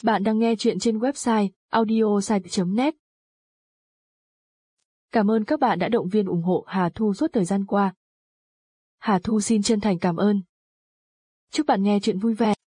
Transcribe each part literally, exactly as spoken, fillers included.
Bạn đang nghe chuyện trên website audiosite chấm net. Cảm ơn các bạn đã động viên ủng hộ Hà Thu suốt thời gian qua. Hà Thu xin chân thành cảm ơn. Chúc bạn nghe chuyện vui vẻ.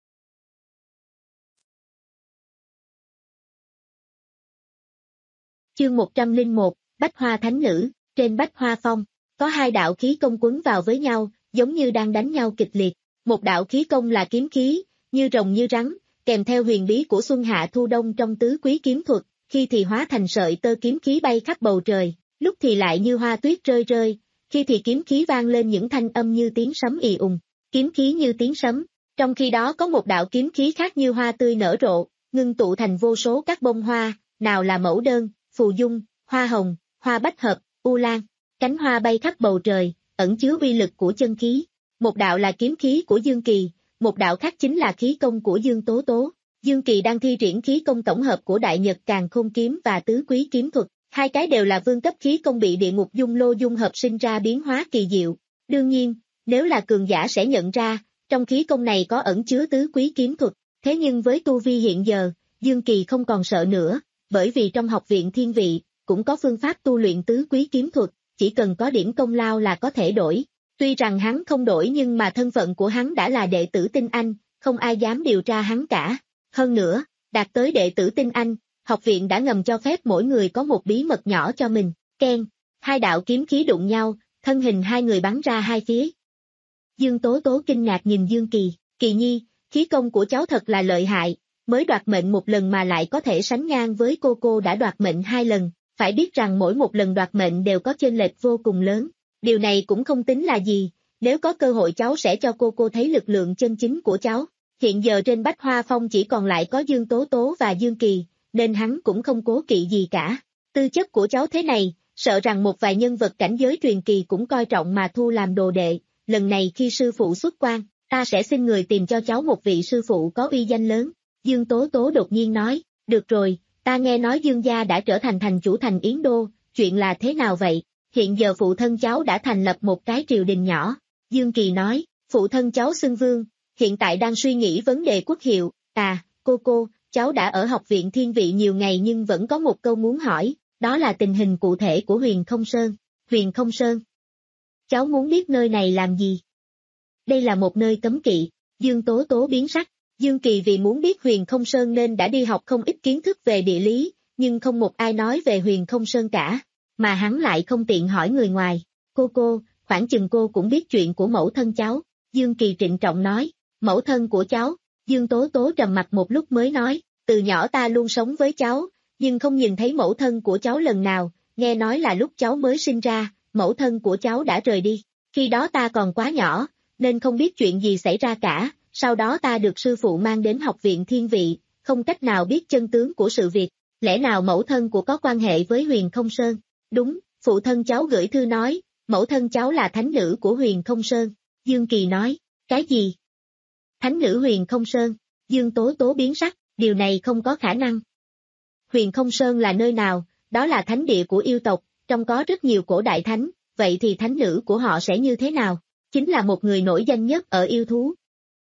Chương một trăm lẻ một, Bách Hoa Thánh Nữ. Trên Bách Hoa Phong, có hai đạo khí công quấn vào với nhau, giống như đang đánh nhau kịch liệt. Một đạo khí công là kiếm khí, như rồng như rắn, kèm theo huyền bí của xuân hạ thu đông trong tứ quý kiếm thuật, khi thì hóa thành sợi tơ kiếm khí bay khắp bầu trời, lúc thì lại như hoa tuyết rơi rơi, khi thì kiếm khí vang lên những thanh âm như tiếng sấm ì ùng, kiếm khí như tiếng sấm. Trong khi đó có một đạo kiếm khí khác như hoa tươi nở rộ, ngưng tụ thành vô số các bông hoa, nào là mẫu đơn, phù dung, hoa hồng, hoa bách hợp, u lan, cánh hoa bay khắp bầu trời, ẩn chứa uy lực của chân khí. Một đạo là kiếm khí của Dương Kỳ, một đạo khác chính là khí công của Dương Tố Tố. Dương Kỳ đang thi triển khí công tổng hợp của Đại Nhật Càn Khôn kiếm và tứ quý kiếm thuật, hai cái đều là vương cấp khí công bị địa ngục dung lô dung hợp sinh ra biến hóa kỳ diệu. Đương nhiên, nếu là cường giả sẽ nhận ra, trong khí công này có ẩn chứa tứ quý kiếm thuật, thế nhưng với tu vi hiện giờ, Dương Kỳ không còn sợ nữa, bởi vì trong học viện thiên vị, cũng có phương pháp tu luyện tứ quý kiếm thuật, chỉ cần có điểm công lao là có thể đổi. Tuy rằng hắn không đổi nhưng mà thân phận của hắn đã là đệ tử tinh anh, không ai dám điều tra hắn cả. Hơn nữa, đạt tới đệ tử tinh anh, học viện đã ngầm cho phép mỗi người có một bí mật nhỏ cho mình. Keng, hai đạo kiếm khí đụng nhau, thân hình hai người bắn ra hai phía. Dương Tố Tố kinh ngạc nhìn Dương Kỳ, Kỳ nhi, khí công của cháu thật là lợi hại, mới đoạt mệnh một lần mà lại có thể sánh ngang với cô cô đã đoạt mệnh hai lần, phải biết rằng mỗi một lần đoạt mệnh đều có chênh lệch vô cùng lớn. Điều này cũng không tính là gì, nếu có cơ hội cháu sẽ cho cô cô thấy lực lượng chân chính của cháu. Hiện giờ trên Bách Hoa Phong chỉ còn lại có Dương Tố Tố và Dương Kỳ, nên hắn cũng không cố kỵ gì cả. Tư chất của cháu thế này, sợ rằng một vài nhân vật cảnh giới truyền kỳ cũng coi trọng mà thu làm đồ đệ. Lần này khi sư phụ xuất quan, ta sẽ xin người tìm cho cháu một vị sư phụ có uy danh lớn. Dương Tố Tố đột nhiên nói, được rồi, ta nghe nói Dương gia đã trở thành thành chủ thành Yến Đô, chuyện là thế nào vậy? Hiện giờ phụ thân cháu đã thành lập một cái triều đình nhỏ. Dương Kỳ nói, phụ thân cháu xưng vương, hiện tại đang suy nghĩ vấn đề quốc hiệu. À, cô cô, cháu đã ở học viện thiên vị nhiều ngày nhưng vẫn có một câu muốn hỏi, đó là tình hình cụ thể của Huyền Không Sơn. Huyền Không Sơn? Cháu muốn biết nơi này làm gì? Đây là một nơi cấm kỵ. Dương Tố Tố biến sắc. Dương Kỳ vì muốn biết Huyền Không Sơn nên đã đi học không ít kiến thức về địa lý, nhưng không một ai nói về Huyền Không Sơn cả. Mà hắn lại không tiện hỏi người ngoài. Cô cô, khoảng chừng cô cũng biết chuyện của mẫu thân cháu. Dương Kỳ trịnh trọng nói, mẫu thân của cháu. Dương Tố Tố trầm mặt một lúc mới nói, từ nhỏ ta luôn sống với cháu, nhưng không nhìn thấy mẫu thân của cháu lần nào, nghe nói là lúc cháu mới sinh ra, mẫu thân của cháu đã rời đi. Khi đó ta còn quá nhỏ, nên không biết chuyện gì xảy ra cả, sau đó ta được sư phụ mang đến học viện thiên vị, không cách nào biết chân tướng của sự việc. Lẽ nào mẫu thân của có quan hệ với Huyền Không Sơn? Đúng, phụ thân cháu gửi thư nói, mẫu thân cháu là thánh nữ của Huyền Không Sơn. Dương Kỳ nói, cái gì? Thánh nữ Huyền Không Sơn? Dương Tố Tố biến sắc, điều này không có khả năng. Huyền Không Sơn là nơi nào? Đó là thánh địa của yêu tộc, trong có rất nhiều cổ đại thánh, vậy thì thánh nữ của họ sẽ như thế nào? Chính là một người nổi danh nhất ở yêu thú.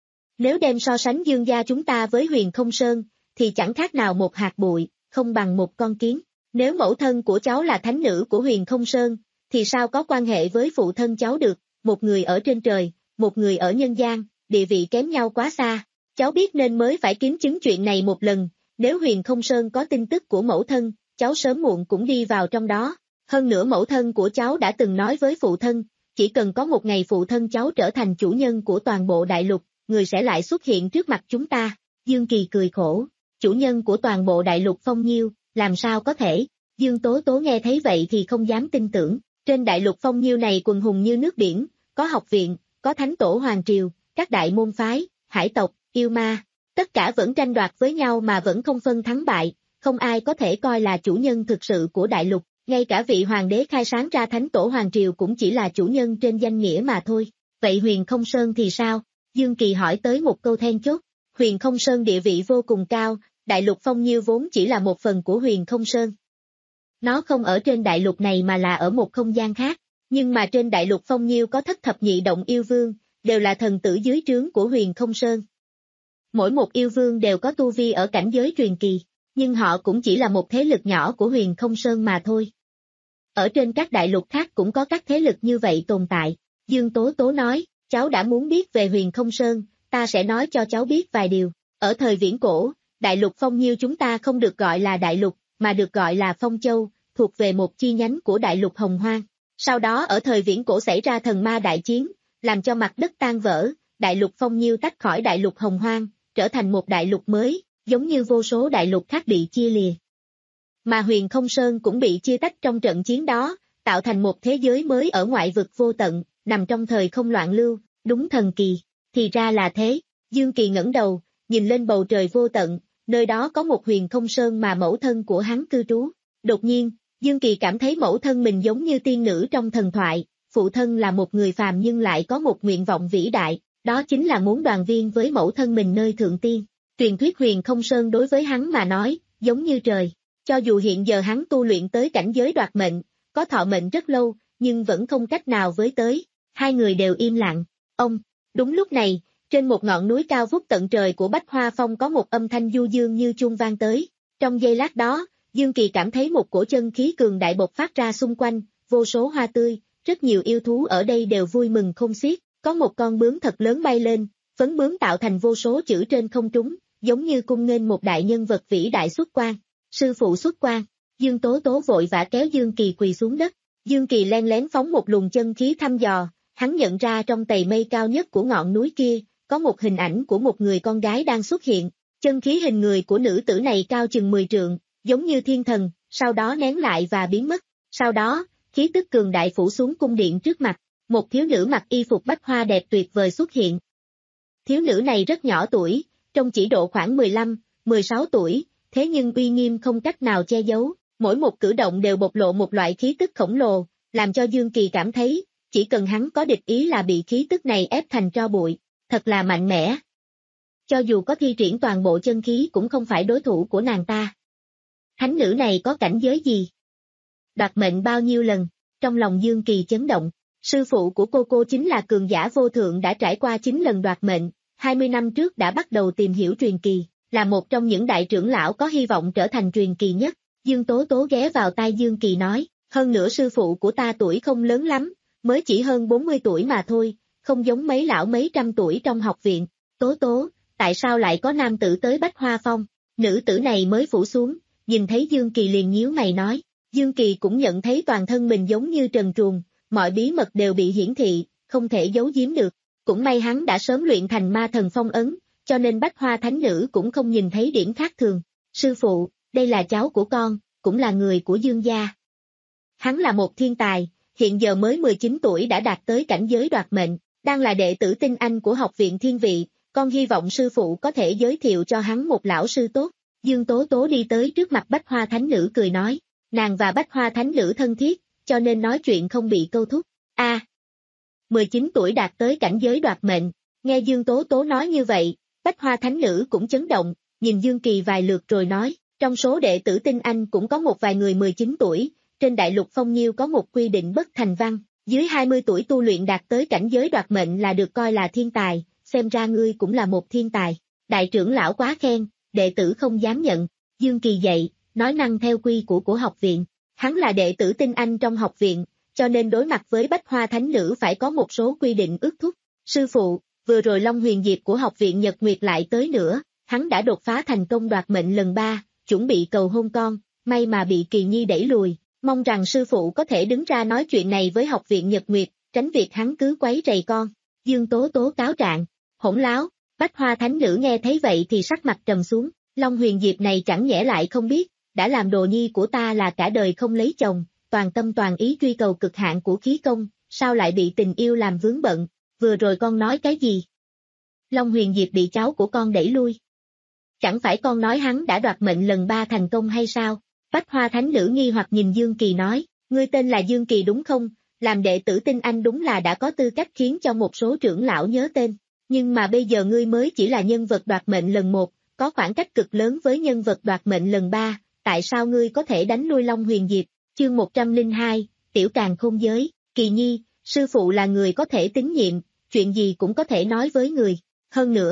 Nếu đem so sánh Dương gia chúng ta với Huyền Không Sơn, thì chẳng khác nào một hạt bụi, không bằng một con kiến. Nếu mẫu thân của cháu là thánh nữ của Huyền Không Sơn, thì sao có quan hệ với phụ thân cháu được, một người ở trên trời, một người ở nhân gian, địa vị kém nhau quá xa. Cháu biết nên mới phải kiếm chứng chuyện này một lần, nếu Huyền Không Sơn có tin tức của mẫu thân, cháu sớm muộn cũng đi vào trong đó. Hơn nữa mẫu thân của cháu đã từng nói với phụ thân, chỉ cần có một ngày phụ thân cháu trở thành chủ nhân của toàn bộ đại lục, người sẽ lại xuất hiện trước mặt chúng ta. Dương Kỳ cười khổ, chủ nhân của toàn bộ đại lục Phong Nhiêu, làm sao có thể? Dương Tố Tố nghe thấy vậy thì không dám tin tưởng, trên đại lục Phong Nhiêu này quần hùng như nước biển, có học viện, có thánh tổ hoàng triều, các đại môn phái, hải tộc, yêu ma, tất cả vẫn tranh đoạt với nhau mà vẫn không phân thắng bại, không ai có thể coi là chủ nhân thực sự của đại lục, ngay cả vị hoàng đế khai sáng ra thánh tổ hoàng triều cũng chỉ là chủ nhân trên danh nghĩa mà thôi. Vậy Huyền Không Sơn thì sao? Dương Kỳ hỏi tới một câu then chốt. Huyền Không Sơn địa vị vô cùng cao, đại lục Phong Nhiêu vốn chỉ là một phần của Huyền Không Sơn. Nó không ở trên đại lục này mà là ở một không gian khác, nhưng mà trên đại lục Phong Nhiêu có thất thập nhị động yêu vương, đều là thần tử dưới trướng của Huyền Không Sơn. Mỗi một yêu vương đều có tu vi ở cảnh giới truyền kỳ, nhưng họ cũng chỉ là một thế lực nhỏ của Huyền Không Sơn mà thôi. Ở trên các đại lục khác cũng có các thế lực như vậy tồn tại. Dương Tố Tố nói, cháu đã muốn biết về Huyền Không Sơn, ta sẽ nói cho cháu biết vài điều. Ở thời viễn cổ, đại lục Phong Nhiêu chúng ta không được gọi là đại lục, mà được gọi là Phong Châu, thuộc về một chi nhánh của đại lục Hồng Hoang. Sau đó ở thời viễn cổ xảy ra thần ma đại chiến, làm cho mặt đất tan vỡ, đại lục Phong Nhiêu tách khỏi đại lục Hồng Hoang, trở thành một đại lục mới, giống như vô số đại lục khác bị chia lìa. Mà Huyền Không Sơn cũng bị chia tách trong trận chiến đó, tạo thành một thế giới mới ở ngoại vực vô tận, nằm trong thời không loạn lưu, đúng thần kỳ. Thì ra là thế, Dương Kỳ ngẩng đầu, nhìn lên bầu trời vô tận, nơi đó có một Huyền Không Sơn mà mẫu thân của hắn cư trú. Đột nhiên, Dương Kỳ cảm thấy mẫu thân mình giống như tiên nữ trong thần thoại, phụ thân là một người phàm nhưng lại có một nguyện vọng vĩ đại, đó chính là muốn đoàn viên với mẫu thân mình nơi thượng tiên. Truyền thuyết Huyền Không Sơn đối với hắn mà nói, giống như trời. Cho dù hiện giờ hắn tu luyện tới cảnh giới đoạt mệnh, có thọ mệnh rất lâu, nhưng vẫn không cách nào với tới. Hai người đều im lặng. Ông, đúng lúc này, trên một ngọn núi cao vút tận trời của Bách Hoa Phong có một âm thanh du dương như chuông vang tới. Trong giây lát đó, Dương Kỳ cảm thấy một cổ chân khí cường đại bộc phát ra xung quanh, vô số hoa tươi, rất nhiều yêu thú ở đây đều vui mừng không xiết. Có một con bướm thật lớn bay lên, phấn bướm tạo thành vô số chữ trên không trung, giống như cung nghênh một đại nhân vật vĩ đại xuất quan. Sư phụ xuất quan, Dương Tố Tố vội vã kéo Dương Kỳ quỳ xuống đất. Dương Kỳ len lén phóng một luồng chân khí thăm dò, hắn nhận ra trong tầng mây cao nhất của ngọn núi kia, có một hình ảnh của một người con gái đang xuất hiện. Chân khí hình người của nữ tử này cao chừng mười trượng, giống như thiên thần, sau đó nén lại và biến mất. Sau đó, khí tức cường đại phủ xuống cung điện trước mặt, một thiếu nữ mặc y phục bách hoa đẹp tuyệt vời xuất hiện. Thiếu nữ này rất nhỏ tuổi, trông chỉ độ khoảng mười lăm, mười sáu tuổi, thế nhưng uy nghiêm không cách nào che giấu, mỗi một cử động đều bộc lộ một loại khí tức khổng lồ, làm cho Dương Kỳ cảm thấy, chỉ cần hắn có địch ý là bị khí tức này ép thành tro bụi, thật là mạnh mẽ. Cho dù có thi triển toàn bộ chân khí cũng không phải đối thủ của nàng ta. Thánh nữ này có cảnh giới gì? Đoạt mệnh bao nhiêu lần? Trong lòng Dương Kỳ chấn động, sư phụ của cô cô chính là cường giả vô thượng đã trải qua chín lần đoạt mệnh, hai mươi năm trước đã bắt đầu tìm hiểu truyền kỳ, là một trong những đại trưởng lão có hy vọng trở thành truyền kỳ nhất. Dương Tố Tố ghé vào tai Dương Kỳ nói, hơn nữa sư phụ của ta tuổi không lớn lắm, mới chỉ hơn bốn mươi tuổi mà thôi, không giống mấy lão mấy trăm tuổi trong học viện. Tố Tố, tại sao lại có nam tử tới Bách Hoa Phong? Nữ tử này mới phủ xuống, nhìn thấy Dương Kỳ liền nhíu mày nói. Dương Kỳ cũng nhận thấy toàn thân mình giống như trần truồng, mọi bí mật đều bị hiển thị, không thể giấu giếm được. Cũng may hắn đã sớm luyện thành ma thần phong ấn, cho nên Bách Hoa Thánh Nữ cũng không nhìn thấy điểm khác thường. Sư phụ, đây là cháu của con, cũng là người của Dương gia. Hắn là một thiên tài, hiện giờ mới mười chín tuổi đã đạt tới cảnh giới đoạt mệnh, đang là đệ tử tinh anh của học viện thiên vị, con hy vọng sư phụ có thể giới thiệu cho hắn một lão sư tốt. Dương Tố Tố đi tới trước mặt Bách Hoa Thánh Nữ cười nói, nàng và Bách Hoa Thánh Nữ thân thiết, cho nên nói chuyện không bị câu thúc. A, à, mười chín tuổi đạt tới cảnh giới đoạt mệnh, nghe Dương Tố Tố nói như vậy, Bách Hoa Thánh Nữ cũng chấn động, nhìn Dương Kỳ vài lượt rồi nói, trong số đệ tử tinh anh cũng có một vài người mười chín tuổi, trên đại lục Phong Nhiêu có một quy định bất thành văn, dưới hai mươi tuổi tu luyện đạt tới cảnh giới đoạt mệnh là được coi là thiên tài, xem ra ngươi cũng là một thiên tài. Đại trưởng lão quá khen, đệ tử không dám nhận. Dương Kỳ dậy, nói năng theo quy củ của học viện, hắn là đệ tử tinh anh trong học viện, cho nên đối mặt với Bách Hoa Thánh Nữ phải có một số quy định ước thúc. Sư phụ, vừa rồi Long Huyền Diệp của học viện Nhật Nguyệt lại tới nữa, hắn đã đột phá thành công đoạt mệnh lần ba, chuẩn bị cầu hôn con, may mà bị Kỳ Nhi đẩy lùi, mong rằng sư phụ có thể đứng ra nói chuyện này với học viện Nhật Nguyệt, tránh việc hắn cứ quấy rầy con. Dương Tố Tố cáo trạng, hỗn láo. Bách Hoa Thánh Nữ nghe thấy vậy thì sắc mặt trầm xuống, Long Huyền Diệp này chẳng nhẽ lại không biết, đã làm đồ nhi của ta là cả đời không lấy chồng, toàn tâm toàn ý truy cầu cực hạn của khí công, sao lại bị tình yêu làm vướng bận, vừa rồi con nói cái gì? Long Huyền Diệp bị cháu của con đẩy lui. Chẳng phải con nói hắn đã đoạt mệnh lần ba thành công hay sao? Bách Hoa Thánh Nữ nghi hoặc nhìn Dương Kỳ nói, ngươi tên là Dương Kỳ đúng không? Làm đệ tử tinh anh đúng là đã có tư cách khiến cho một số trưởng lão nhớ tên. Nhưng mà bây giờ ngươi mới chỉ là nhân vật đoạt mệnh lần một, có khoảng cách cực lớn với nhân vật đoạt mệnh lần ba, tại sao ngươi có thể đánh lui Long Huyền Diệp? Chương một trăm lẻ hai, Tiểu Càn Khôn Giới, Kỳ Nhi, sư phụ là người có thể tín nhiệm, chuyện gì cũng có thể nói với người. Hơn nữa,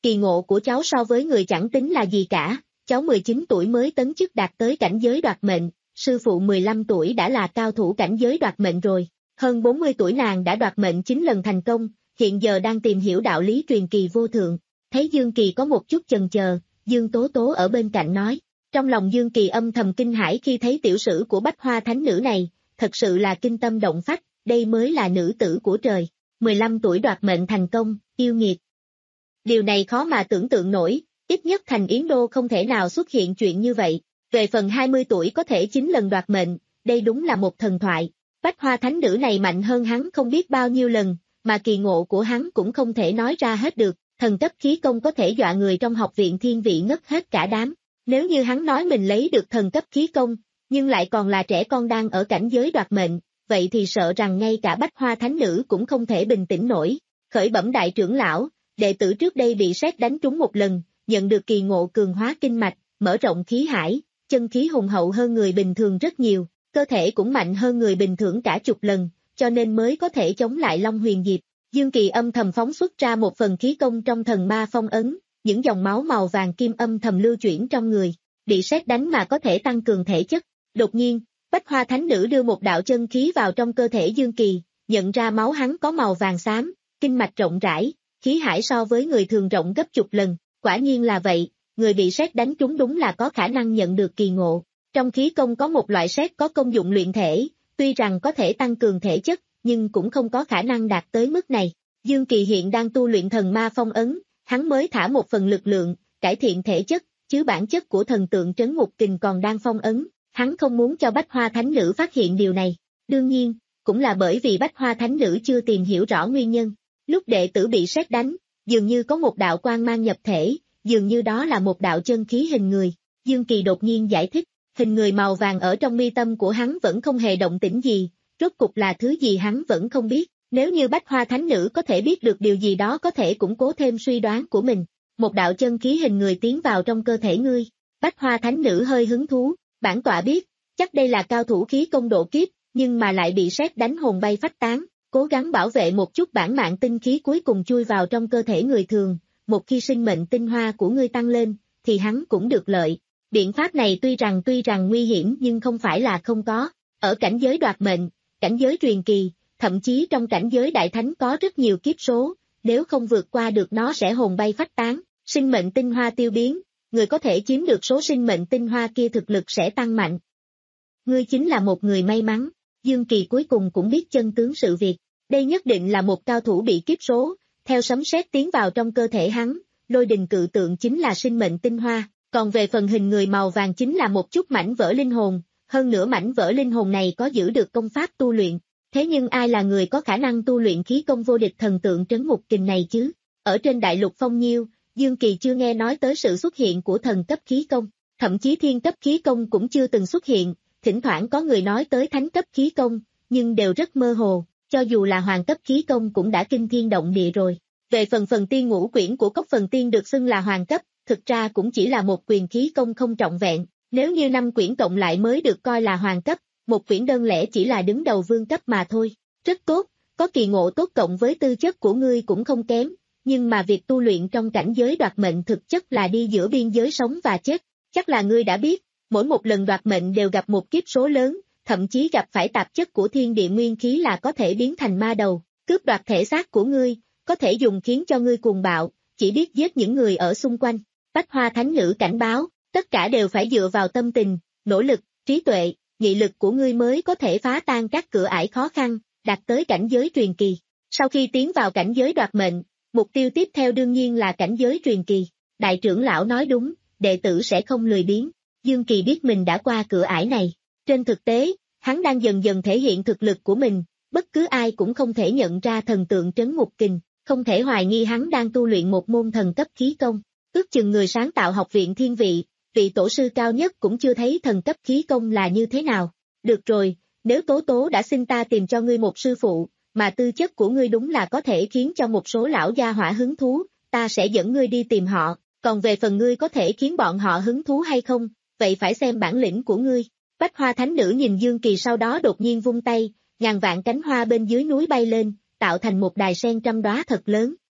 kỳ ngộ của cháu so với người chẳng tính là gì cả, cháu mười chín tuổi mới tấn chức đạt tới cảnh giới đoạt mệnh, sư phụ mười lăm tuổi đã là cao thủ cảnh giới đoạt mệnh rồi, hơn bốn mươi tuổi nàng đã đoạt mệnh chín lần thành công, hiện giờ đang tìm hiểu đạo lý truyền kỳ vô thượng. Thấy Dương Kỳ có một chút chần chờ, Dương Tố Tố ở bên cạnh nói, trong lòng Dương Kỳ âm thầm kinh hãi khi thấy tiểu sử của Bách Hoa Thánh Nữ này, thật sự là kinh tâm động phách, đây mới là nữ tử của trời, mười lăm tuổi đoạt mệnh thành công, yêu nghiệt. Điều này khó mà tưởng tượng nổi, ít nhất thành Yến Đô không thể nào xuất hiện chuyện như vậy, về phần hai mươi tuổi có thể chín lần đoạt mệnh, đây đúng là một thần thoại, Bách Hoa Thánh Nữ này mạnh hơn hắn không biết bao nhiêu lần, mà kỳ ngộ của hắn cũng không thể nói ra hết được, thần cấp khí công có thể dọa người trong học viện thiên vị ngất hết cả đám, nếu như hắn nói mình lấy được thần cấp khí công, nhưng lại còn là trẻ con đang ở cảnh giới đoạt mệnh, vậy thì sợ rằng ngay cả Bách Hoa Thánh Nữ cũng không thể bình tĩnh nổi, khởi bẩm đại trưởng lão, đệ tử trước đây bị sét đánh trúng một lần, nhận được kỳ ngộ cường hóa kinh mạch, mở rộng khí hải, chân khí hùng hậu hơn người bình thường rất nhiều, cơ thể cũng mạnh hơn người bình thường cả chục lần, cho nên mới có thể chống lại Long Huyền Diệp. Dương Kỳ âm thầm phóng xuất ra một phần khí công trong thần ma phong ấn, những dòng máu màu vàng kim âm thầm lưu chuyển trong người, bị sét đánh mà có thể tăng cường thể chất. Đột nhiên, Bách Hoa Thánh Nữ đưa một đạo chân khí vào trong cơ thể Dương Kỳ, nhận ra máu hắn có màu vàng xám, kinh mạch rộng rãi, khí hải so với người thường rộng gấp chục lần, quả nhiên là vậy, người bị sét đánh trúng đúng là có khả năng nhận được kỳ ngộ. Trong khí công có một loại sét có công dụng luyện thể, tuy rằng có thể tăng cường thể chất, nhưng cũng không có khả năng đạt tới mức này. Dương Kỳ hiện đang tu luyện thần ma phong ấn, hắn mới thả một phần lực lượng, cải thiện thể chất, chứ bản chất của thần tượng trấn ngục kình còn đang phong ấn, hắn không muốn cho Bách Hoa Thánh Nữ phát hiện điều này. Đương nhiên, cũng là bởi vì Bách Hoa Thánh Nữ chưa tìm hiểu rõ nguyên nhân. Lúc đệ tử bị sét đánh, dường như có một đạo quang mang nhập thể, dường như đó là một đạo chân khí hình người. Dương Kỳ đột nhiên giải thích, hình người màu vàng ở trong mi tâm của hắn vẫn không hề động tĩnh gì, rốt cục là thứ gì hắn vẫn không biết. Nếu như Bách Hoa Thánh Nữ có thể biết được điều gì đó có thể củng cố thêm suy đoán của mình. Một đạo chân khí hình người tiến vào trong cơ thể ngươi. Bách Hoa Thánh Nữ hơi hứng thú, bản tọa biết, chắc đây là cao thủ khí công độ kiếp, nhưng mà lại bị sét đánh hồn bay phách tán, cố gắng bảo vệ một chút bản mạng tinh khí cuối cùng chui vào trong cơ thể người thường, một khi sinh mệnh tinh hoa của ngươi tăng lên, thì hắn cũng được lợi. Biện pháp này tuy rằng tuy rằng nguy hiểm nhưng không phải là không có, ở cảnh giới đoạt mệnh, cảnh giới truyền kỳ, thậm chí trong cảnh giới đại thánh có rất nhiều kiếp số, nếu không vượt qua được nó sẽ hồn bay phách tán, sinh mệnh tinh hoa tiêu biến, người có thể chiếm được số sinh mệnh tinh hoa kia thực lực sẽ tăng mạnh. Ngươi chính là một người may mắn, Dương Kỳ cuối cùng cũng biết chân tướng sự việc, đây nhất định là một cao thủ bị kiếp số, theo sấm sét tiến vào trong cơ thể hắn, lôi đình cự tượng chính là sinh mệnh tinh hoa, còn về phần hình người màu vàng chính là một chút mảnh vỡ linh hồn, hơn nữa mảnh vỡ linh hồn này có giữ được công pháp tu luyện. Thế nhưng ai là người có khả năng tu luyện khí công vô địch thần tượng trấn ngục kình này chứ? Ở trên đại lục Phong Nhiêu, Dương Kỳ chưa nghe nói tới sự xuất hiện của thần cấp khí công, thậm chí thiên cấp khí công cũng chưa từng xuất hiện, thỉnh thoảng có người nói tới thánh cấp khí công, nhưng đều rất mơ hồ, cho dù là hoàng cấp khí công cũng đã kinh thiên động địa rồi. Về phần phần tiên ngũ quyển của Cốc Phần Tiên được xưng là hoàng cấp, thực ra cũng chỉ là một quyền khí công không trọn vẹn, nếu như năm quyển cộng lại mới được coi là hoàng cấp. Một quyển đơn lẻ chỉ là đứng đầu vương cấp mà thôi, rất tốt, có kỳ ngộ tốt cộng với tư chất của ngươi cũng không kém, nhưng mà việc tu luyện trong cảnh giới đoạt mệnh thực chất là đi giữa biên giới sống và chết, chắc là ngươi đã biết, mỗi một lần đoạt mệnh đều gặp một kiếp số lớn, thậm chí gặp phải tạp chất của thiên địa nguyên khí là có thể biến thành ma đầu, cướp đoạt thể xác của ngươi, có thể dùng khiến cho ngươi cuồng bạo, chỉ biết giết những người ở xung quanh. Bách Hoa Thánh Nữ cảnh báo, tất cả đều phải dựa vào tâm tình, nỗ lực, trí tuệ, nghị lực của ngươi mới có thể phá tan các cửa ải khó khăn, đạt tới cảnh giới truyền kỳ. Sau khi tiến vào cảnh giới đoạt mệnh, mục tiêu tiếp theo đương nhiên là cảnh giới truyền kỳ. Đại trưởng lão nói đúng, đệ tử sẽ không lười biếng. Dương Kỳ biết mình đã qua cửa ải này. Trên thực tế, hắn đang dần dần thể hiện thực lực của mình, bất cứ ai cũng không thể nhận ra thần tượng trấn ngục kình, không thể hoài nghi hắn đang tu luyện một môn thần cấp khí công. Ước chừng người sáng tạo học viện thiên vị, vị tổ sư cao nhất cũng chưa thấy thần cấp khí công là như thế nào. Được rồi, nếu Tố Tố đã xin ta tìm cho ngươi một sư phụ, mà tư chất của ngươi đúng là có thể khiến cho một số lão gia hỏa hứng thú, ta sẽ dẫn ngươi đi tìm họ, còn về phần ngươi có thể khiến bọn họ hứng thú hay không, vậy phải xem bản lĩnh của ngươi. Bách Hoa Thánh Nữ nhìn Dương Kỳ sau đó đột nhiên vung tay, ngàn vạn cánh hoa bên dưới núi bay lên, tạo thành một đài sen trăm đóa thật lớn.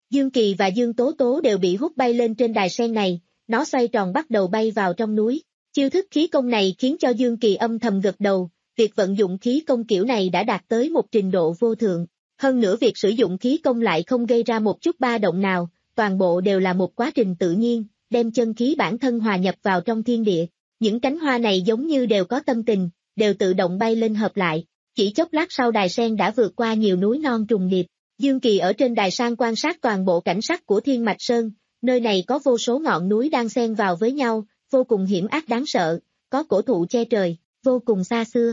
Dương Kỳ và Dương Tố Tố đều bị hút bay lên trên đài sen này, nó xoay tròn bắt đầu bay vào trong núi. Chiêu thức khí công này khiến cho Dương Kỳ âm thầm gật đầu, việc vận dụng khí công kiểu này đã đạt tới một trình độ vô thượng. Hơn nữa việc sử dụng khí công lại không gây ra một chút ba động nào, toàn bộ đều là một quá trình tự nhiên, đem chân khí bản thân hòa nhập vào trong thiên địa. Những cánh hoa này giống như đều có tâm tình, đều tự động bay lên hợp lại. Chỉ chốc lát sau đài sen đã vượt qua nhiều núi non trùng điệp. Dương Kỳ ở trên đài san quan sát toàn bộ cảnh sắc của Thiên Mạch Sơn, nơi này có vô số ngọn núi đang xen vào với nhau, vô cùng hiểm ác đáng sợ, có cổ thụ che trời, vô cùng xa xưa.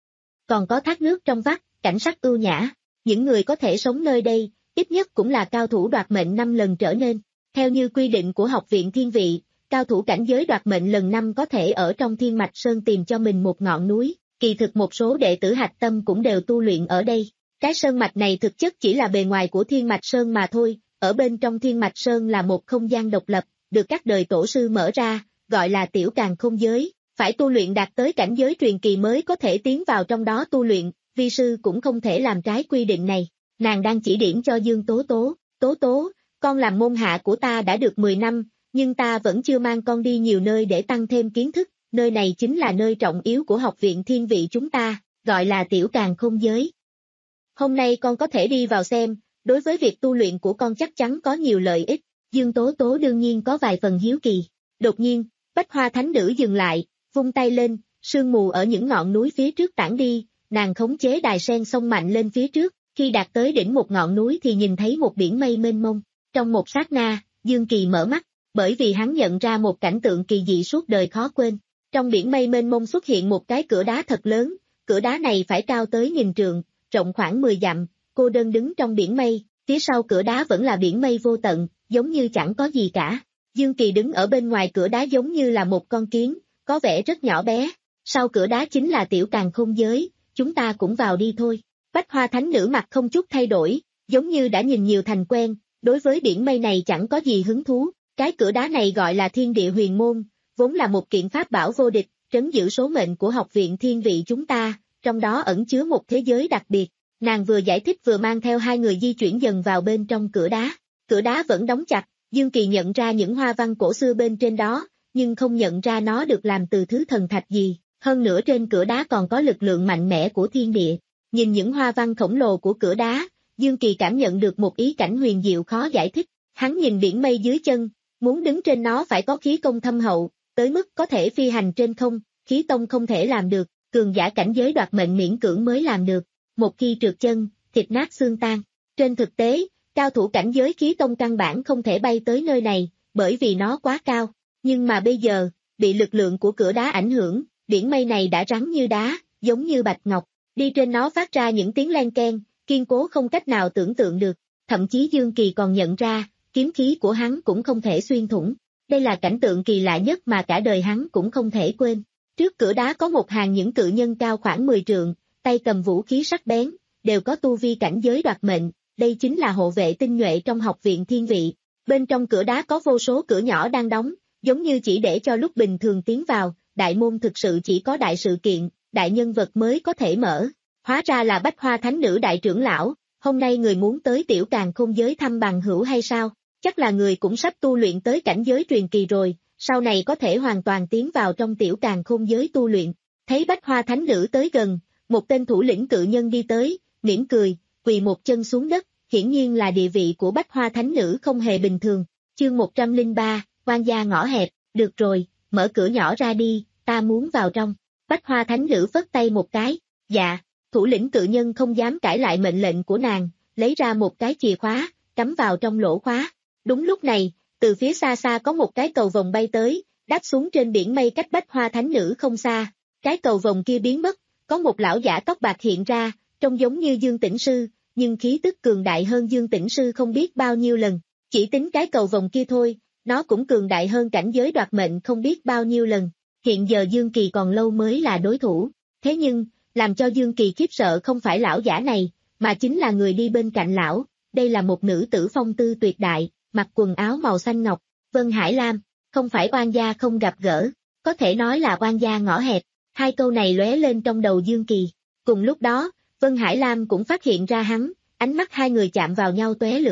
Còn có thác nước trong vắt, cảnh sắc ưu nhã, những người có thể sống nơi đây, ít nhất cũng là cao thủ đoạt mệnh năm lần trở nên. Theo như quy định của Học viện Thiên Vị, cao thủ cảnh giới đoạt mệnh lần năm có thể ở trong Thiên Mạch Sơn tìm cho mình một ngọn núi, kỳ thực một số đệ tử hạch tâm cũng đều tu luyện ở đây. Cái sơn mạch này thực chất chỉ là bề ngoài của Thiên Mạch Sơn mà thôi, ở bên trong Thiên Mạch Sơn là một không gian độc lập, được các đời tổ sư mở ra, gọi là tiểu càn khôn giới, phải tu luyện đạt tới cảnh giới truyền kỳ mới có thể tiến vào trong đó tu luyện, vi sư cũng không thể làm trái quy định này. Nàng đang chỉ điểm cho Dương Tố Tố, Tố Tố, con làm môn hạ của ta đã được mười năm, nhưng ta vẫn chưa mang con đi nhiều nơi để tăng thêm kiến thức, nơi này chính là nơi trọng yếu của Học viện Thiên Vị chúng ta, gọi là tiểu càn khôn giới. Hôm nay con có thể đi vào xem, đối với việc tu luyện của con chắc chắn có nhiều lợi ích. Dương Tố Tố đương nhiên có vài phần hiếu kỳ. Đột nhiên, Bách Hoa Thánh Nữ dừng lại, vung tay lên, sương mù ở những ngọn núi phía trước tản đi, nàng khống chế đài sen xông mạnh lên phía trước, khi đạt tới đỉnh một ngọn núi thì nhìn thấy một biển mây mênh mông. Trong một sát na, Dương Kỳ mở mắt, bởi vì hắn nhận ra một cảnh tượng kỳ dị suốt đời khó quên. Trong biển mây mênh mông xuất hiện một cái cửa đá thật lớn, cửa đá này phải cao tới nghìn trượng, rộng khoảng mười dặm, cô đơn đứng trong biển mây, phía sau cửa đá vẫn là biển mây vô tận, giống như chẳng có gì cả. Dương Kỳ đứng ở bên ngoài cửa đá giống như là một con kiến, có vẻ rất nhỏ bé. Sau cửa đá chính là tiểu càn khôn giới, chúng ta cũng vào đi thôi. Bách Hoa Thánh Nữ mặt không chút thay đổi, giống như đã nhìn nhiều thành quen, đối với biển mây này chẳng có gì hứng thú. Cái cửa đá này gọi là Thiên Địa Huyền Môn, vốn là một kiện pháp bảo vô địch, trấn giữ số mệnh của Học viện Thiên Vị chúng ta, trong đó ẩn chứa một thế giới đặc biệt. Nàng vừa giải thích vừa mang theo hai người di chuyển dần vào bên trong cửa đá. Cửa đá vẫn đóng chặt, Dương Kỳ nhận ra những hoa văn cổ xưa bên trên đó, nhưng không nhận ra nó được làm từ thứ thần thạch gì. Hơn nữa trên cửa đá còn có lực lượng mạnh mẽ của thiên địa. Nhìn những hoa văn khổng lồ của cửa đá, Dương Kỳ cảm nhận được một ý cảnh huyền diệu khó giải thích. Hắn nhìn biển mây dưới chân, muốn đứng trên nó phải có khí công thâm hậu, tới mức có thể phi hành trên không, khí tông không thể làm được, cường giả cảnh giới đoạt mệnh miễn cưỡng mới làm được. Một khi trượt chân, thịt nát xương tan. Trên thực tế, cao thủ cảnh giới khí tông căn bản không thể bay tới nơi này, bởi vì nó quá cao. Nhưng mà bây giờ, bị lực lượng của cửa đá ảnh hưởng, biển mây này đã rắn như đá, giống như bạch ngọc. Đi trên nó phát ra những tiếng len keng, kiên cố không cách nào tưởng tượng được. Thậm chí Dương Kỳ còn nhận ra, kiếm khí của hắn cũng không thể xuyên thủng. Đây là cảnh tượng kỳ lạ nhất mà cả đời hắn cũng không thể quên. Trước cửa đá có một hàng những cự nhân cao khoảng mười trượng, tay cầm vũ khí sắc bén, đều có tu vi cảnh giới đoạt mệnh, đây chính là hộ vệ tinh nhuệ trong Học viện Thiên Vị. Bên trong cửa đá có vô số cửa nhỏ đang đóng, giống như chỉ để cho lúc bình thường tiến vào, đại môn thực sự chỉ có đại sự kiện, đại nhân vật mới có thể mở. Hóa ra là Bách Hoa Thánh Nữ đại trưởng lão, hôm nay người muốn tới tiểu càn khôn giới thăm bằng hữu hay sao? Chắc là người cũng sắp tu luyện tới cảnh giới truyền kỳ rồi, sau này có thể hoàn toàn tiến vào trong tiểu càn khôn giới tu luyện. Thấy Bách Hoa Thánh Nữ tới gần, một tên thủ lĩnh cự nhân đi tới, mỉm cười, quỳ một chân xuống đất, hiển nhiên là địa vị của Bách Hoa Thánh Nữ không hề bình thường. Chương một trăm lẻ ba, quan gia ngõ hẹp, được rồi, mở cửa nhỏ ra đi, ta muốn vào trong. Bách Hoa Thánh Nữ phất tay một cái, dạ, thủ lĩnh cự nhân không dám cãi lại mệnh lệnh của nàng, lấy ra một cái chìa khóa, cắm vào trong lỗ khóa. Đúng lúc này, từ phía xa xa có một cái cầu vồng bay tới, đáp xuống trên biển mây cách Bách Hoa Thánh Nữ không xa. Cái cầu vồng kia biến mất, có một lão giả tóc bạc hiện ra, trông giống như Dương Tĩnh Sư, nhưng khí tức cường đại hơn Dương Tĩnh Sư không biết bao nhiêu lần. Chỉ tính cái cầu vồng kia thôi, nó cũng cường đại hơn cảnh giới đoạt mệnh không biết bao nhiêu lần. Hiện giờ Dương Kỳ còn lâu mới là đối thủ. Thế nhưng, làm cho Dương Kỳ khiếp sợ không phải lão giả này, mà chính là người đi bên cạnh lão. Đây là một nữ tử phong tư tuyệt đại, mặc quần áo màu xanh ngọc, Vân Hải Lam, không phải oan gia không gặp gỡ, có thể nói là oan gia ngõ hẹp. Hai câu này lóe lên trong đầu Dương Kỳ. Cùng lúc đó, Vân Hải Lam cũng phát hiện ra hắn, ánh mắt hai người chạm vào nhau tóe lửa.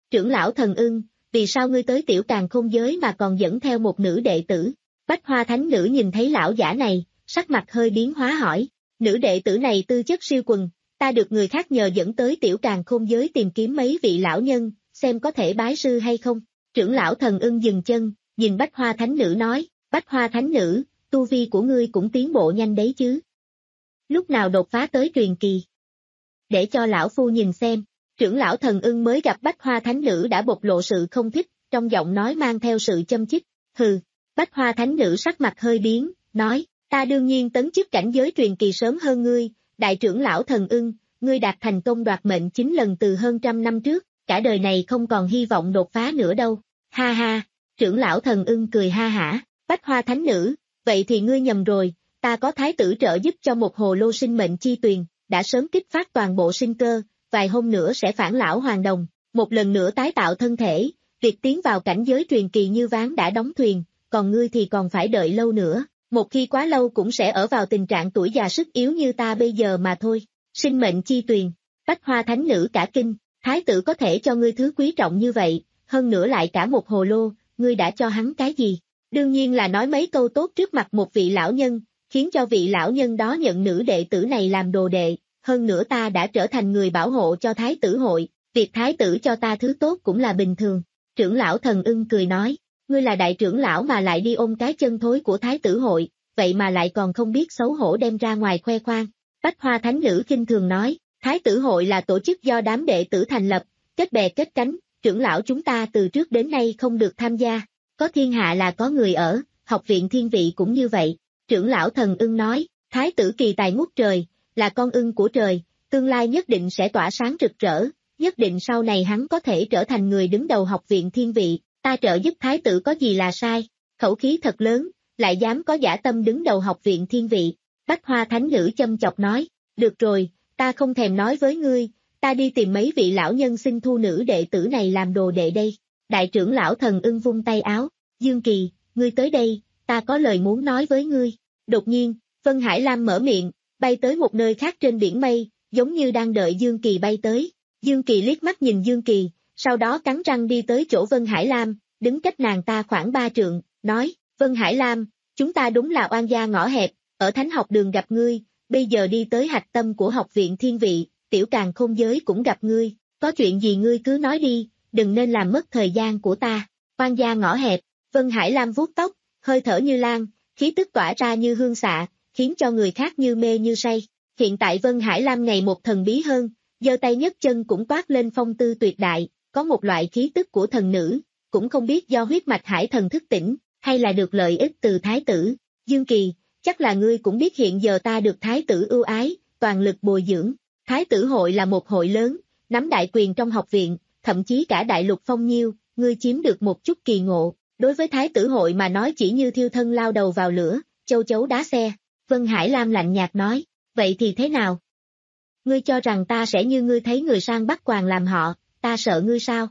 Trưởng lão Thần Ưng, vì sao ngươi tới tiểu càn khôn giới mà còn dẫn theo một nữ đệ tử? Bách Hoa Thánh Nữ nhìn thấy lão giả này, sắc mặt hơi biến hóa hỏi, nữ đệ tử này tư chất siêu quần, ta được người khác nhờ dẫn tới tiểu càn khôn giới tìm kiếm mấy vị lão nhân, xem có thể bái sư hay không. Trưởng lão Thần Ưng dừng chân, nhìn Bách Hoa Thánh Nữ nói, Bách Hoa Thánh Nữ, tu vi của ngươi cũng tiến bộ nhanh đấy chứ. Lúc nào đột phá tới truyền kỳ? Để cho lão phu nhìn xem. Trưởng lão Thần Ưng mới gặp Bách Hoa Thánh Nữ đã bộc lộ sự không thích, trong giọng nói mang theo sự châm chích. Hừ, Bách Hoa Thánh Nữ sắc mặt hơi biến, nói, ta đương nhiên tấn chức cảnh giới truyền kỳ sớm hơn ngươi, đại trưởng lão Thần Ưng, ngươi đạt thành công đoạt mệnh chín lần từ hơn trăm năm trước, cả đời này không còn hy vọng đột phá nữa đâu. Ha ha, trưởng lão Thần Ưng cười ha hả, Bách Hoa Thánh Nữ, vậy thì ngươi nhầm rồi, ta có thái tử trợ giúp cho một hồ lô sinh mệnh chi tuyền, đã sớm kích phát toàn bộ sinh cơ, vài hôm nữa sẽ phản lão hoàn đồng, một lần nữa tái tạo thân thể, việc tiến vào cảnh giới truyền kỳ như ván đã đóng thuyền, còn ngươi thì còn phải đợi lâu nữa, một khi quá lâu cũng sẽ ở vào tình trạng tuổi già sức yếu như ta bây giờ mà thôi. Sinh mệnh chi tuyền, Bách Hoa Thánh Nữ cả kinh, thái tử có thể cho ngươi thứ quý trọng như vậy, hơn nữa lại cả một hồ lô, ngươi đã cho hắn cái gì? Đương nhiên là nói mấy câu tốt trước mặt một vị lão nhân, khiến cho vị lão nhân đó nhận nữ đệ tử này làm đồ đệ, hơn nữa ta đã trở thành người bảo hộ cho thái tử hội, việc thái tử cho ta thứ tốt cũng là bình thường. Trưởng lão Thần Ưng cười nói, ngươi là đại trưởng lão mà lại đi ôm cái chân thối của thái tử hội, vậy mà lại còn không biết xấu hổ đem ra ngoài khoe khoang. Bách Hoa Thánh Nữ khinh thường nói, thái tử hội là tổ chức do đám đệ tử thành lập, kết bè kết cánh, trưởng lão chúng ta từ trước đến nay không được tham gia, có thiên hạ là có người ở, học viện thiên vị cũng như vậy. Trưởng lão Thần Ưng nói, thái tử kỳ tài ngút trời, là con ưng của trời, tương lai nhất định sẽ tỏa sáng rực rỡ, nhất định sau này hắn có thể trở thành người đứng đầu học viện thiên vị, ta trợ giúp thái tử có gì là sai, khẩu khí thật lớn, lại dám có dã tâm đứng đầu học viện thiên vị. Bách Hoa Thánh Nữ châm chọc nói, được rồi, ta không thèm nói với ngươi, ta đi tìm mấy vị lão nhân xin thu nữ đệ tử này làm đồ đệ đây. Đại trưởng lão Thần Ưng vung tay áo, Dương Kỳ, ngươi tới đây, ta có lời muốn nói với ngươi. Đột nhiên, Vân Hải Lam mở miệng, bay tới một nơi khác trên biển mây, giống như đang đợi Dương Kỳ bay tới. Dương Kỳ liếc mắt nhìn Dương Kỳ, sau đó cắn răng đi tới chỗ Vân Hải Lam, đứng cách nàng ta khoảng ba trượng, nói, Vân Hải Lam, chúng ta đúng là oan gia ngõ hẹp, ở Thánh học đường gặp ngươi, bây giờ đi tới hạch tâm của học viện thiên vị, tiểu càn khôn giới cũng gặp ngươi, có chuyện gì ngươi cứ nói đi, đừng nên làm mất thời gian của ta. Oan gia ngõ hẹp, Vân Hải Lam vuốt tóc, hơi thở như lan, khí tức tỏa ra như hương xạ, khiến cho người khác như mê như say. Hiện tại Vân Hải Lam ngày một thần bí hơn, giơ tay nhấc chân cũng toát lên phong tư tuyệt đại, có một loại khí tức của thần nữ, cũng không biết do huyết mạch hải thần thức tỉnh, hay là được lợi ích từ thái tử. Dương Kỳ, chắc là ngươi cũng biết hiện giờ ta được thái tử ưu ái, toàn lực bồi dưỡng. Thái tử hội là một hội lớn, nắm đại quyền trong học viện, thậm chí cả đại lục phong nhiêu, ngươi chiếm được một chút kỳ ngộ. Đối với thái tử hội mà nói chỉ như thiêu thân lao đầu vào lửa, châu chấu đá xe. Vân Hải Lam lạnh nhạt nói, vậy thì thế nào? Ngươi cho rằng ta sẽ như ngươi thấy người sang bắt quàng làm họ, ta sợ ngươi sao?